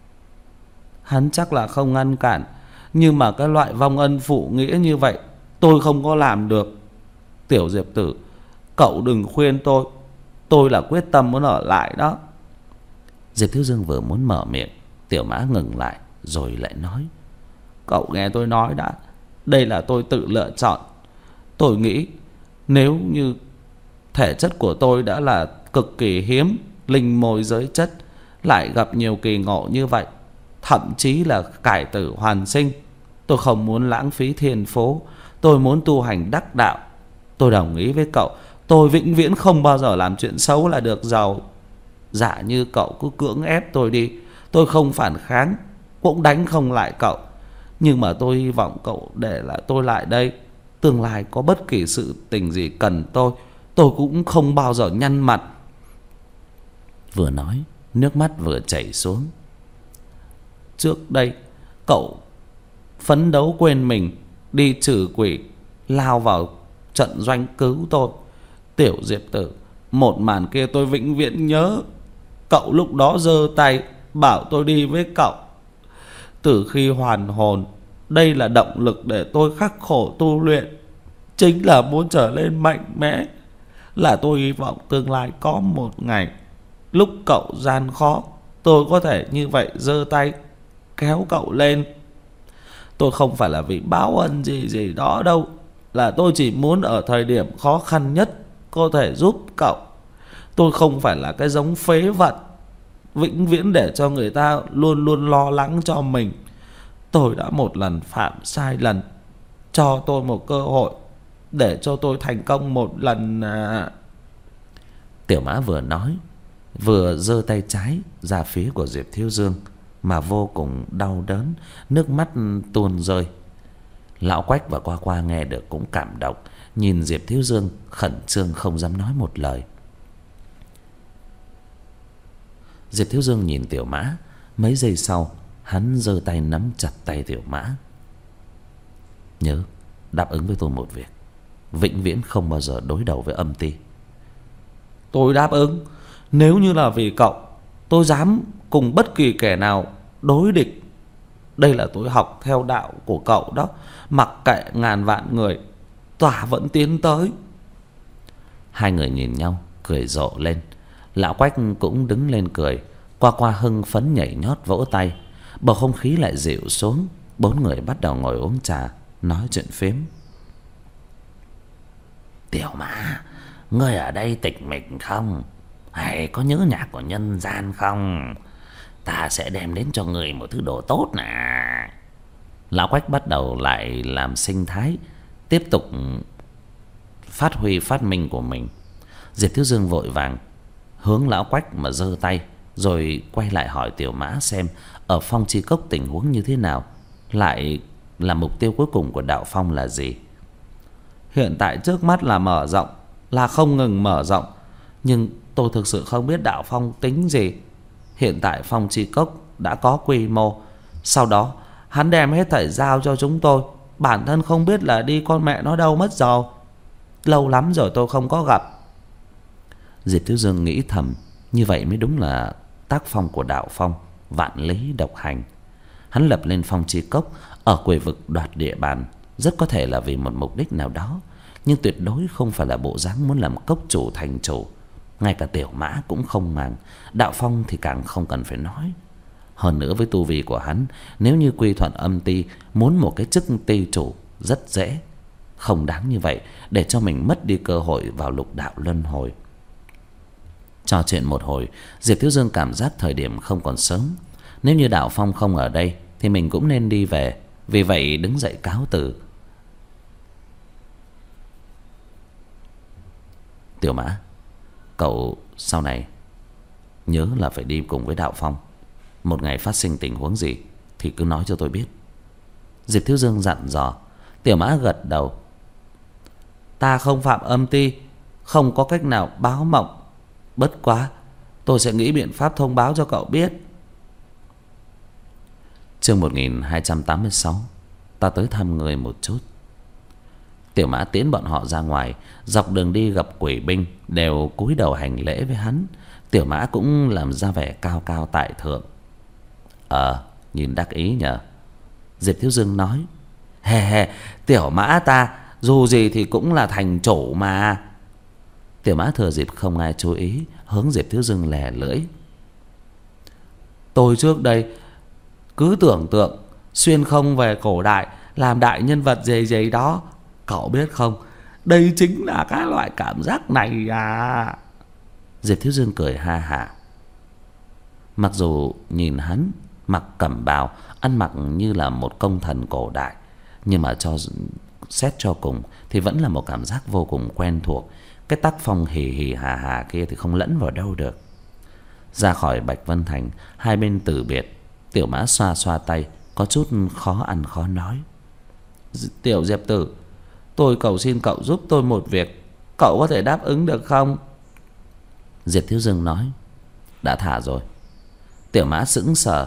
Hắn chắc là không ngăn cản, nhưng mà cái loại vong ân phụ nghĩa như vậy tôi không có làm được. Tiểu Diệp Tử, cậu đừng khuyên tôi, tôi là quyết tâm muốn ở lại đó.
Diệp Thiếu Dương vừa muốn mở miệng, Tiểu Mã ngừng lại rồi lại nói.
Cậu nghe tôi nói đã, đây là tôi tự lựa chọn. Tôi nghĩ nếu như thể chất của tôi đã là cực kỳ hiếm, linh môi giới chất, lại gặp nhiều kỳ ngộ như vậy, thậm chí là cải tử hoàn sinh, tôi không muốn lãng phí thiên phố, tôi muốn tu hành đắc đạo. Tôi đồng ý với cậu, tôi vĩnh viễn không bao giờ làm chuyện xấu là được giàu. Dạ như cậu cứ cưỡng ép tôi đi, tôi không phản kháng, cũng đánh không lại cậu. Nhưng mà tôi hy vọng cậu để lại tôi lại đây. Tương lai có bất kỳ sự tình gì cần tôi, tôi cũng không bao giờ nhăn mặt.
Vừa nói, nước mắt vừa chảy xuống.
Trước đây cậu phấn đấu quên mình, đi trừ quỷ, lao vào trận doanh cứu tôi. Tiểu Diệp Tử, một màn kia tôi vĩnh viễn nhớ. Cậu lúc đó giơ tay bảo tôi đi với cậu. Từ khi hoàn hồn, đây là động lực để tôi khắc khổ tu luyện, chính là muốn trở nên mạnh mẽ. Là tôi hy vọng tương lai có một ngày, lúc cậu gian khó, tôi có thể như vậy giơ tay kéo cậu lên. Tôi không phải là vì báo ân gì gì đó đâu, là tôi chỉ muốn ở thời điểm khó khăn nhất có thể giúp cậu. Tôi không phải là cái giống phế vật vĩnh viễn để cho người ta luôn luôn lo lắng cho mình. Tôi đã một lần phạm sai lần, cho tôi một cơ hội để cho tôi thành công một lần à.
Tiểu Mã vừa nói, vừa giơ tay trái ra phía của Diệp Thiếu Dương, mà vô cùng đau đớn, nước mắt tuôn rơi. Lão Quách và Qua Qua nghe được cũng cảm động, nhìn Diệp Thiếu Dương khẩn trương không dám nói một lời. Diệp Thiếu Dương nhìn Tiểu Mã, mấy giây sau hắn giơ tay nắm chặt tay Tiểu Mã. Nhớ đáp ứng với tôi một việc, vĩnh viễn không bao giờ đối đầu với âm ty.
Tôi đáp ứng. Nếu như là vì cậu, tôi dám cùng bất kỳ kẻ nào đối địch. Đây là tôi học theo đạo của cậu đó. Mặc kệ ngàn vạn người, tỏa vẫn tiến tới.
Hai người nhìn nhau cười rộ lên. Lão Quách cũng đứng lên cười. Qua Qua hưng phấn nhảy nhót vỗ tay. Bầu không khí lại dịu xuống. Bốn người bắt đầu ngồi uống trà, nói chuyện phiếm.
Tiểu Mã, ngươi ở đây tịch mịch không? Hay có nhớ nhạc của nhân gian không? Ta sẽ đem đến cho ngươi một thứ đồ tốt nè.
Lão Quách bắt đầu lại làm sinh thái, tiếp tục phát huy phát minh của mình. Diệp Thiếu Dương vội vàng hướng Lão Quách mà giơ tay, rồi quay lại hỏi Tiểu Mã xem ở Phong Chi Cốc tình huống như thế nào, lại là mục tiêu cuối cùng của đạo Phong là gì.
Hiện tại trước mắt là mở rộng, là không ngừng mở rộng. Nhưng tôi thực sự không biết đạo Phong tính gì. Hiện tại Phong Chi Cốc đã có quy mô, sau đó hắn đem hết thảy giao cho chúng tôi. Bản thân không biết là đi con mẹ nó đâu mất rồi. Lâu lắm rồi tôi không có gặp.
Diệp Thiếu Dương nghĩ thầm, như vậy mới đúng là tác phong của đạo Phong, vạn lý độc hành. Hắn lập lên Phong Chi Cốc ở quỷ vực đoạt địa bàn, rất có thể là vì một mục đích nào đó, nhưng tuyệt đối không phải là bộ dáng muốn làm cốc chủ thành chủ. Ngay cả Tiểu Mã cũng không màng, đạo Phong thì càng không cần phải nói. Hơn nữa với tu vi của hắn, nếu như quy thuận âm ty, muốn một cái chức ty chủ rất dễ. Không đáng như vậy để cho mình mất đi cơ hội vào lục đạo luân hồi. Trò chuyện một hồi, Diệp Thiếu Dương cảm giác thời điểm không còn sớm. Nếu như đạo Phong không ở đây thì mình cũng nên đi về. Vì vậy đứng dậy cáo từ. Tiểu Mã, cậu sau này nhớ là phải đi cùng với đạo Phong. Một ngày phát sinh tình huống gì thì cứ nói cho tôi biết. Diệp Thiếu Dương dặn dò. Tiểu Mã gật đầu.
Ta không phạm âm ty, không có cách nào báo mộng. Bất quá tôi sẽ nghĩ biện pháp thông báo cho cậu biết.
Chương một nghìn hai trăm tám mươi sáu. Ta tới thăm người một chút. Tiểu Mã tiến bọn họ ra ngoài. Dọc đường đi gặp quỷ binh đều cúi đầu hành lễ với hắn. Tiểu Mã cũng làm ra vẻ cao cao tại thượng. Ờ, nhìn đắc ý nhờ. Diệp Thiếu Dương nói.
Hè hè, Tiểu Mã ta dù gì thì cũng là thành chủ mà.
Tiểu Mã thừa dịp không ai chú ý, hướng Diệp Thiếu Dương lè lưỡi.
Tôi trước đây cứ tưởng tượng xuyên không về cổ đại, làm đại nhân vật gì gì đó. Cậu biết không, đây chính là cái loại cảm giác này à.
Diệp Thiếu Dương cười ha hả. Mặc dù nhìn hắn mặc cẩm bào, ăn mặc như là một công thần cổ đại, nhưng mà cho xét cho cùng thì vẫn là một cảm giác vô cùng quen thuộc. Cái tác phong hì hì hà hà kia thì không lẫn vào đâu được. Ra khỏi Bạch Vân Thành, hai bên từ biệt. Tiểu Mã xoa xoa tay, có chút khó ăn khó nói.
Tiểu Diệp tử, tôi cầu xin cậu giúp tôi một việc. Cậu có thể đáp ứng được không?
Diệp Thiếu Dương nói. Đã thả rồi. Tiểu Mã sững sờ.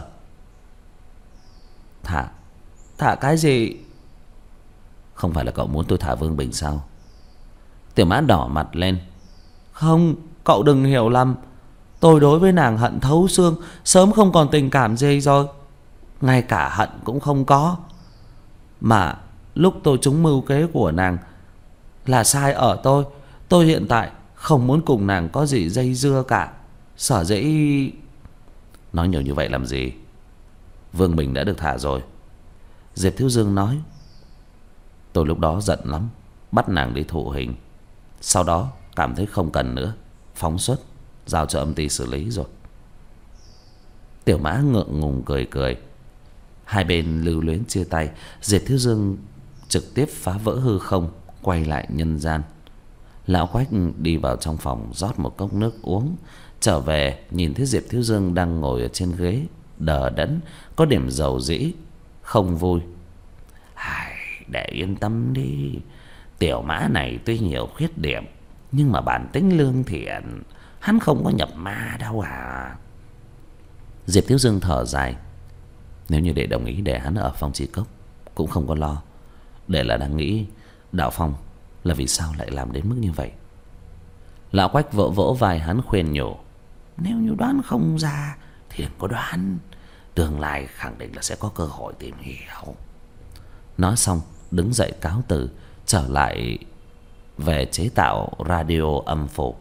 Thả?
Thả cái gì?
Không phải là cậu muốn tôi thả Vương Bình sao? Tiểu Mã đỏ mặt lên.
Không, cậu đừng hiểu lầm. Tôi đối với nàng hận thấu xương, sớm không còn tình cảm gì rồi. Ngay cả hận cũng không có. Mà lúc tôi trúng mưu kế của nàng là sai ở tôi. Tôi hiện tại không muốn cùng nàng có gì dây dưa cả. Sở dĩ...
Nói nhiều như vậy làm gì? Vương Bình đã được thả rồi. Diệp Thiếu Dương nói. Tôi lúc đó giận lắm, bắt nàng đi thụ hình. Sau đó cảm thấy không cần nữa, phóng xuất, giao cho âm ty xử lý rồi. Tiểu Mã ngượng ngùng cười cười. Hai bên lưu luyến chia tay. Diệp Thiếu Dương trực tiếp phá vỡ hư không, quay lại nhân gian. Lão Quách đi vào trong phòng rót một cốc nước uống. Trở về nhìn thấy Diệp Thiếu Dương đang ngồi ở trên ghế, đờ đẫn, có điểm dầu dĩ, không vui.
Ai, đệ yên tâm đi. Tiểu Mã này tuy nhiều khuyết điểm, nhưng mà bản tính lương thiện, hắn không có nhập ma đâu à.
Diệp Thiếu Dương thở dài. Nếu như đệ đồng ý để hắn ở Phong Chi Cốc cũng không có lo. Đệ là đang nghĩ Đạo Phong là vì sao lại làm đến mức như vậy. Lão Quách vỗ vỗ vai hắn khuyên nhủ.
Nếu như đoán không ra thì đừng có đoán, tương lai khẳng định là sẽ có cơ hội tìm hiểu.
Nói xong đứng dậy cáo từ, trở lại về chế tạo radio âm phủ.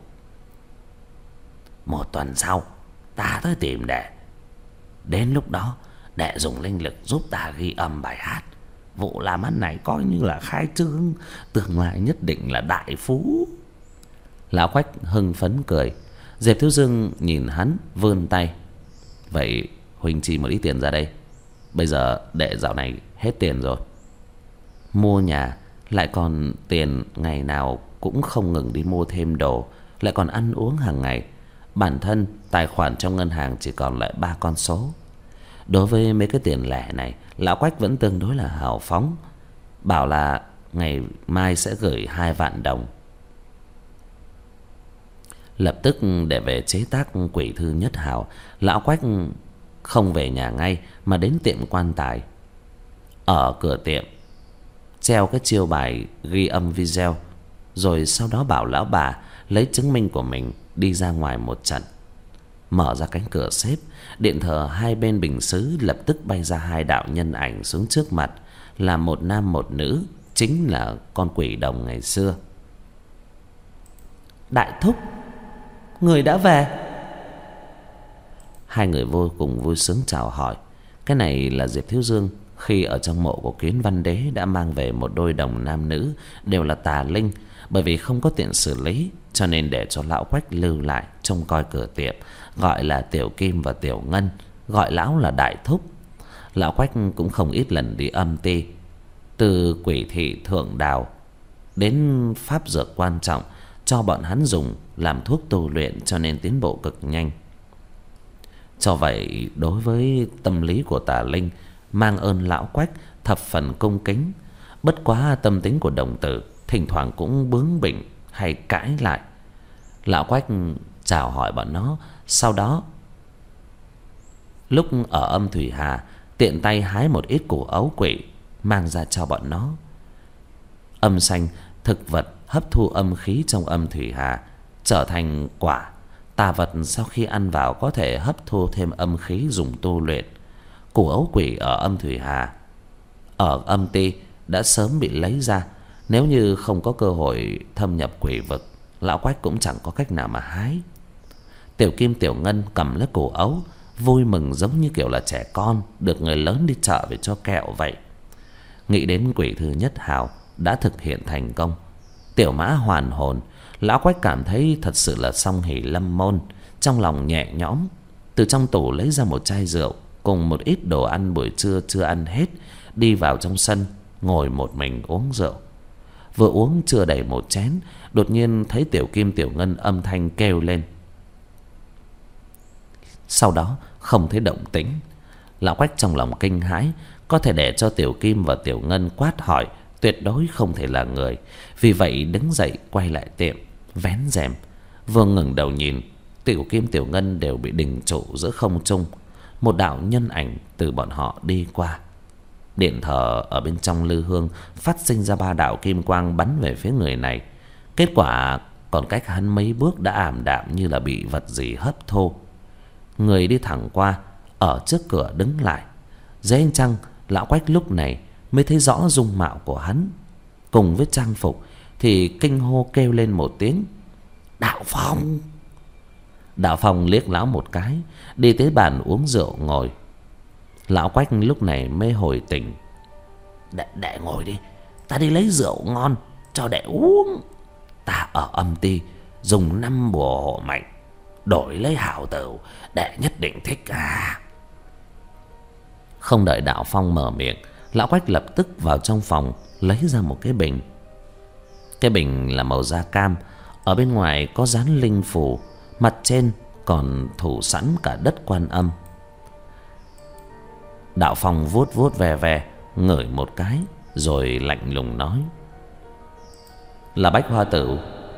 Một tuần sau ta tới tìm đệ. Đến lúc đó đệ dùng linh lực giúp ta ghi âm bài hát. Vụ làm ăn này coi như là khai trương, tương lai nhất định là đại phú.
Lão Quách hưng phấn cười. Diệp Thiếu Dương nhìn hắn vươn tay. Vậy huynh chi một ít tiền ra đây. Bây giờ đệ dạo này hết tiền rồi. Mua nhà lại còn tiền, ngày nào cũng không ngừng đi mua thêm đồ, lại còn ăn uống hàng ngày. Bản thân tài khoản trong ngân hàng chỉ còn lại ba con số. Đối với mấy cái tiền lẻ này, Lão Quách vẫn tương đối là hào phóng, bảo là ngày mai sẽ gửi hai vạn đồng. Lập tức để về chế tác quỷ thư nhất hào, Lão Quách không về nhà ngay mà đến tiệm quan tài. Ở cửa tiệm treo cái chiêu bài ghi âm video, rồi sau đó bảo lão bà lấy chứng minh của mình đi ra ngoài một trận. Mở ra cánh cửa xếp, điện thờ hai bên bình sứ lập tức bay ra hai đạo nhân ảnh xuống trước mặt, là một nam một nữ, chính là con quỷ đồng ngày xưa.
Đại thúc, người đã về.
Hai người vô cùng vui sướng chào hỏi. Cái này là Diệp Thiếu Dương khi ở trong mộ của Kiến Văn Đế đã mang về một đôi đồng nam nữ, đều là tà linh. Bởi vì không có tiện xử lý, cho nên để cho Lão Quách lưu lại trông coi cửa tiệm, gọi là Tiểu Kim và Tiểu Ngân, gọi lão là Đại Thúc. Lão Quách cũng không ít lần đi âm ti, từ quỷ thị thượng đào đến pháp dược quan trọng, cho bọn hắn dùng làm thuốc tu luyện, cho nên tiến bộ cực nhanh. Cho vậy đối với tâm lý của tà linh, mang ơn Lão Quách thập phần cung kính. Bất quá tâm tính của đồng tử thỉnh thoảng cũng bướng bỉnh hay cãi lại. Lão Quách chào hỏi bọn nó, sau đó lúc ở âm Thủy Hà tiện tay hái một ít củ ấu quỷ mang ra cho bọn nó. Âm xanh, thực vật hấp thu âm khí trong âm Thủy Hà trở thành quả. Tà vật sau khi ăn vào có thể hấp thu thêm âm khí dùng tu luyện. Củ ấu quỷ ở âm Thủy Hà, ở âm ti đã sớm bị lấy ra. Nếu như không có cơ hội thâm nhập quỷ vực, Lão Quách cũng chẳng có cách nào mà hái. Tiểu Kim Tiểu Ngân cầm lấy củ ấu, vui mừng giống như kiểu là trẻ con được người lớn đi chợ về cho kẹo vậy. Nghĩ đến quỷ thư nhất hào đã thực hiện thành công, Tiểu Mã hoàn hồn, Lão Quách cảm thấy thật sự là song hỷ lâm môn, trong lòng nhẹ nhõm. Từ trong tủ lấy ra một chai rượu cùng một ít đồ ăn buổi trưa chưa ăn hết, đi vào trong sân ngồi một mình uống rượu. Vừa uống chưa đầy một chén, đột nhiên thấy Tiểu Kim Tiểu Ngân âm thanh kêu lên. Sau đó không thấy động tĩnh. Lão Quách trong lòng kinh hãi, có thể để cho Tiểu Kim và Tiểu Ngân quát hỏi tuyệt đối không thể là người. Vì vậy đứng dậy quay lại tiệm, vén rèm. Vừa ngẩng đầu nhìn, Tiểu Kim Tiểu Ngân đều bị đình trụ giữa không trung. Một đạo nhân ảnh từ bọn họ đi qua. Điện thờ ở bên trong lư hương phát sinh ra ba đạo kim quang bắn về phía người này. Kết quả còn cách hắn mấy bước đã ảm đạm như là bị vật gì hấp thu. Người đi thẳng qua, ở trước cửa đứng lại. Dưới ánh trăng, Lão Quách lúc này mới thấy rõ dung mạo của hắn. Cùng với trang phục thì kinh hô kêu lên một tiếng: Đạo Phong! Đạo Phong liếc lão một cái, đi tới bàn uống rượu ngồi. Lão Quách lúc này mới hồi tỉnh. Đệ, đệ ngồi đi, ta đi lấy rượu ngon cho đệ uống. Ta ở âm ti dùng năm bùa hộ mệnh, đổi lấy hảo tửu, đệ nhất định thích à. Không đợi Đạo Phong mở miệng, Lão Quách lập tức vào trong phòng lấy ra một cái bình. Cái bình là màu da cam, ở bên ngoài có dán linh phù, mặt trên còn thủ sẵn cả đất Quan Âm. Đạo Phong vuốt vuốt ve ve, ngửi một cái, rồi lạnh lùng nói: "Là Bách Hoa Tử."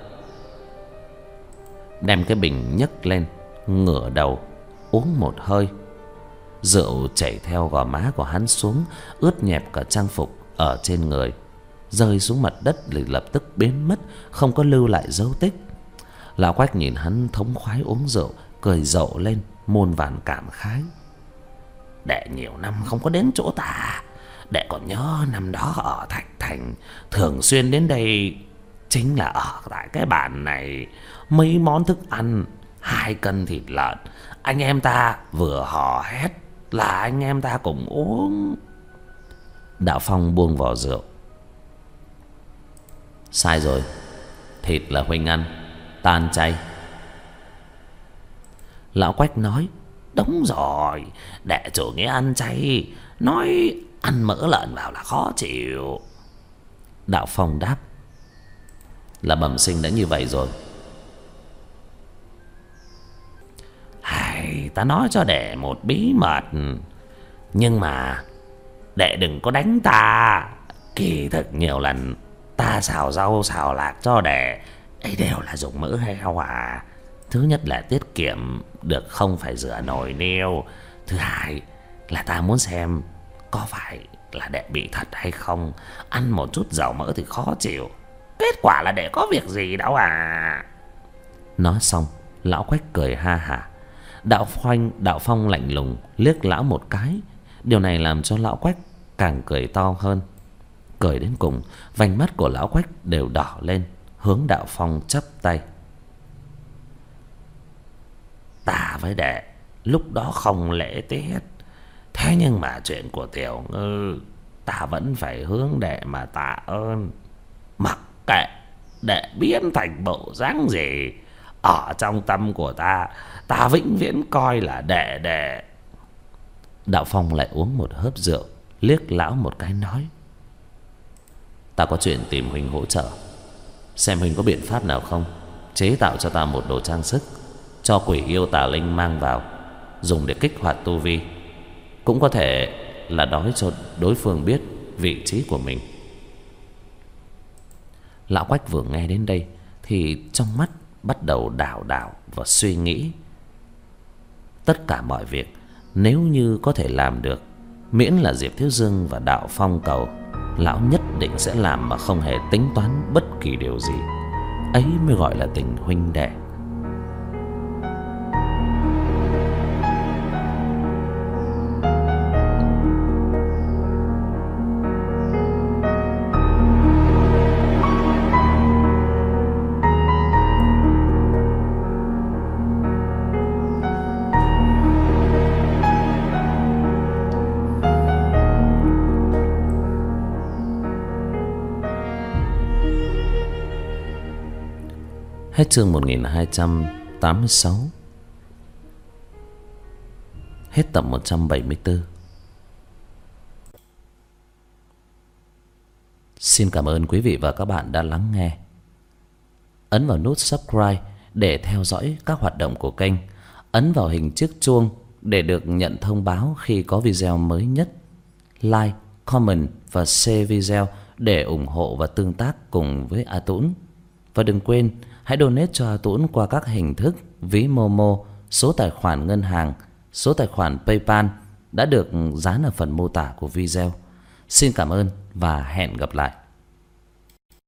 Đem cái bình nhấc lên, ngửa đầu uống một hơi. Rượu chảy theo gò má của hắn xuống, ướt nhẹp cả trang phục ở trên người, rơi xuống mặt đất thì lập tức biến mất, không có lưu lại dấu tích. Lão Quách nhìn hắn thống khoái uống rượu, cười rộ lên, muôn vàn cảm khái. "Đệ nhiều năm không có đến chỗ ta, đệ còn nhớ năm đó ở Thạch Thành thường xuyên đến đây, chính là ở tại cái bàn này. Mấy món thức ăn, hai cân thịt lợn, anh em ta vừa hò hét là anh em ta cùng uống." Đạo Phong buông vỏ rượu: "Sai rồi, thịt là huynh ăn, ta ăn chay." Lão Quách nói: "Đúng rồi, đệ chủ nghĩa ăn chay, nói ăn mỡ lợn vào là khó chịu." Đạo Phong đáp: "Là bẩm sinh đã như vậy rồi." "Hay, ta nói cho đệ một bí mật, nhưng mà đệ đừng có đánh ta. Kỳ thực nhiều lần ta xào rau xào lạc cho đệ ấy đều là dùng mỡ heo à. Thứ nhất là tiết kiệm được không phải rửa nồi niêu, thứ hai là ta muốn xem có phải là đệ bị thật hay không. Ăn một chút dầu mỡ thì khó chịu, kết quả là đệ có việc gì đâu à." Nói xong, lão Quách cười ha hả. Đạo Phong Đạo Phong lạnh lùng liếc lão một cái, điều này làm cho lão Quách càng cười to hơn. Cười đến cùng, vành mắt của lão Quách đều đỏ lên, hướng Đạo Phong chắp tay: "Ta với đệ lúc đó không lễ tiết, thế nhưng mà chuyện của Tiểu Ngư ta vẫn phải hướng đệ mà tạ ơn. Mặc kệ đệ biến thành bộ dáng gì, ở trong tâm của ta, ta vĩnh viễn coi là đệ đệ." Đạo Phong lại uống một hớp rượu, liếc lão một cái nói: "Ta có chuyện tìm huynh hỗ trợ, xem huynh có biện pháp nào không, chế tạo cho ta một đồ trang sức, cho quỷ yêu tà linh mang vào, dùng để kích hoạt tu vi, cũng có thể là nói cho đối phương biết vị trí của mình." Lão Quách vừa nghe đến đây thì trong mắt bắt đầu đảo đảo và suy nghĩ. Tất cả mọi việc nếu như có thể làm được, miễn là Diệp Thiếu Dương và Đạo Phong cầu, lão nhất định sẽ làm mà không hề tính toán bất kỳ điều gì. Ấy mới gọi là tình huynh đệ. Hết chương một nghìn hai trăm tám mươi sáu. Hết tập một trăm bảy mươi tư. Xin cảm ơn quý vị và các bạn đã lắng nghe. Ấn vào nút subscribe để theo dõi các hoạt động của kênh. Ấn vào hình chiếc chuông để được nhận thông báo khi có video mới nhất. Like, comment và share video để ủng hộ và tương tác cùng với A Tũng. Và đừng quên hãy donate cho A Tũng qua các hình thức ví Momo, số tài khoản ngân hàng, số tài khoản PayPal đã được dán ở phần mô tả của video. Xin cảm ơn và hẹn gặp lại.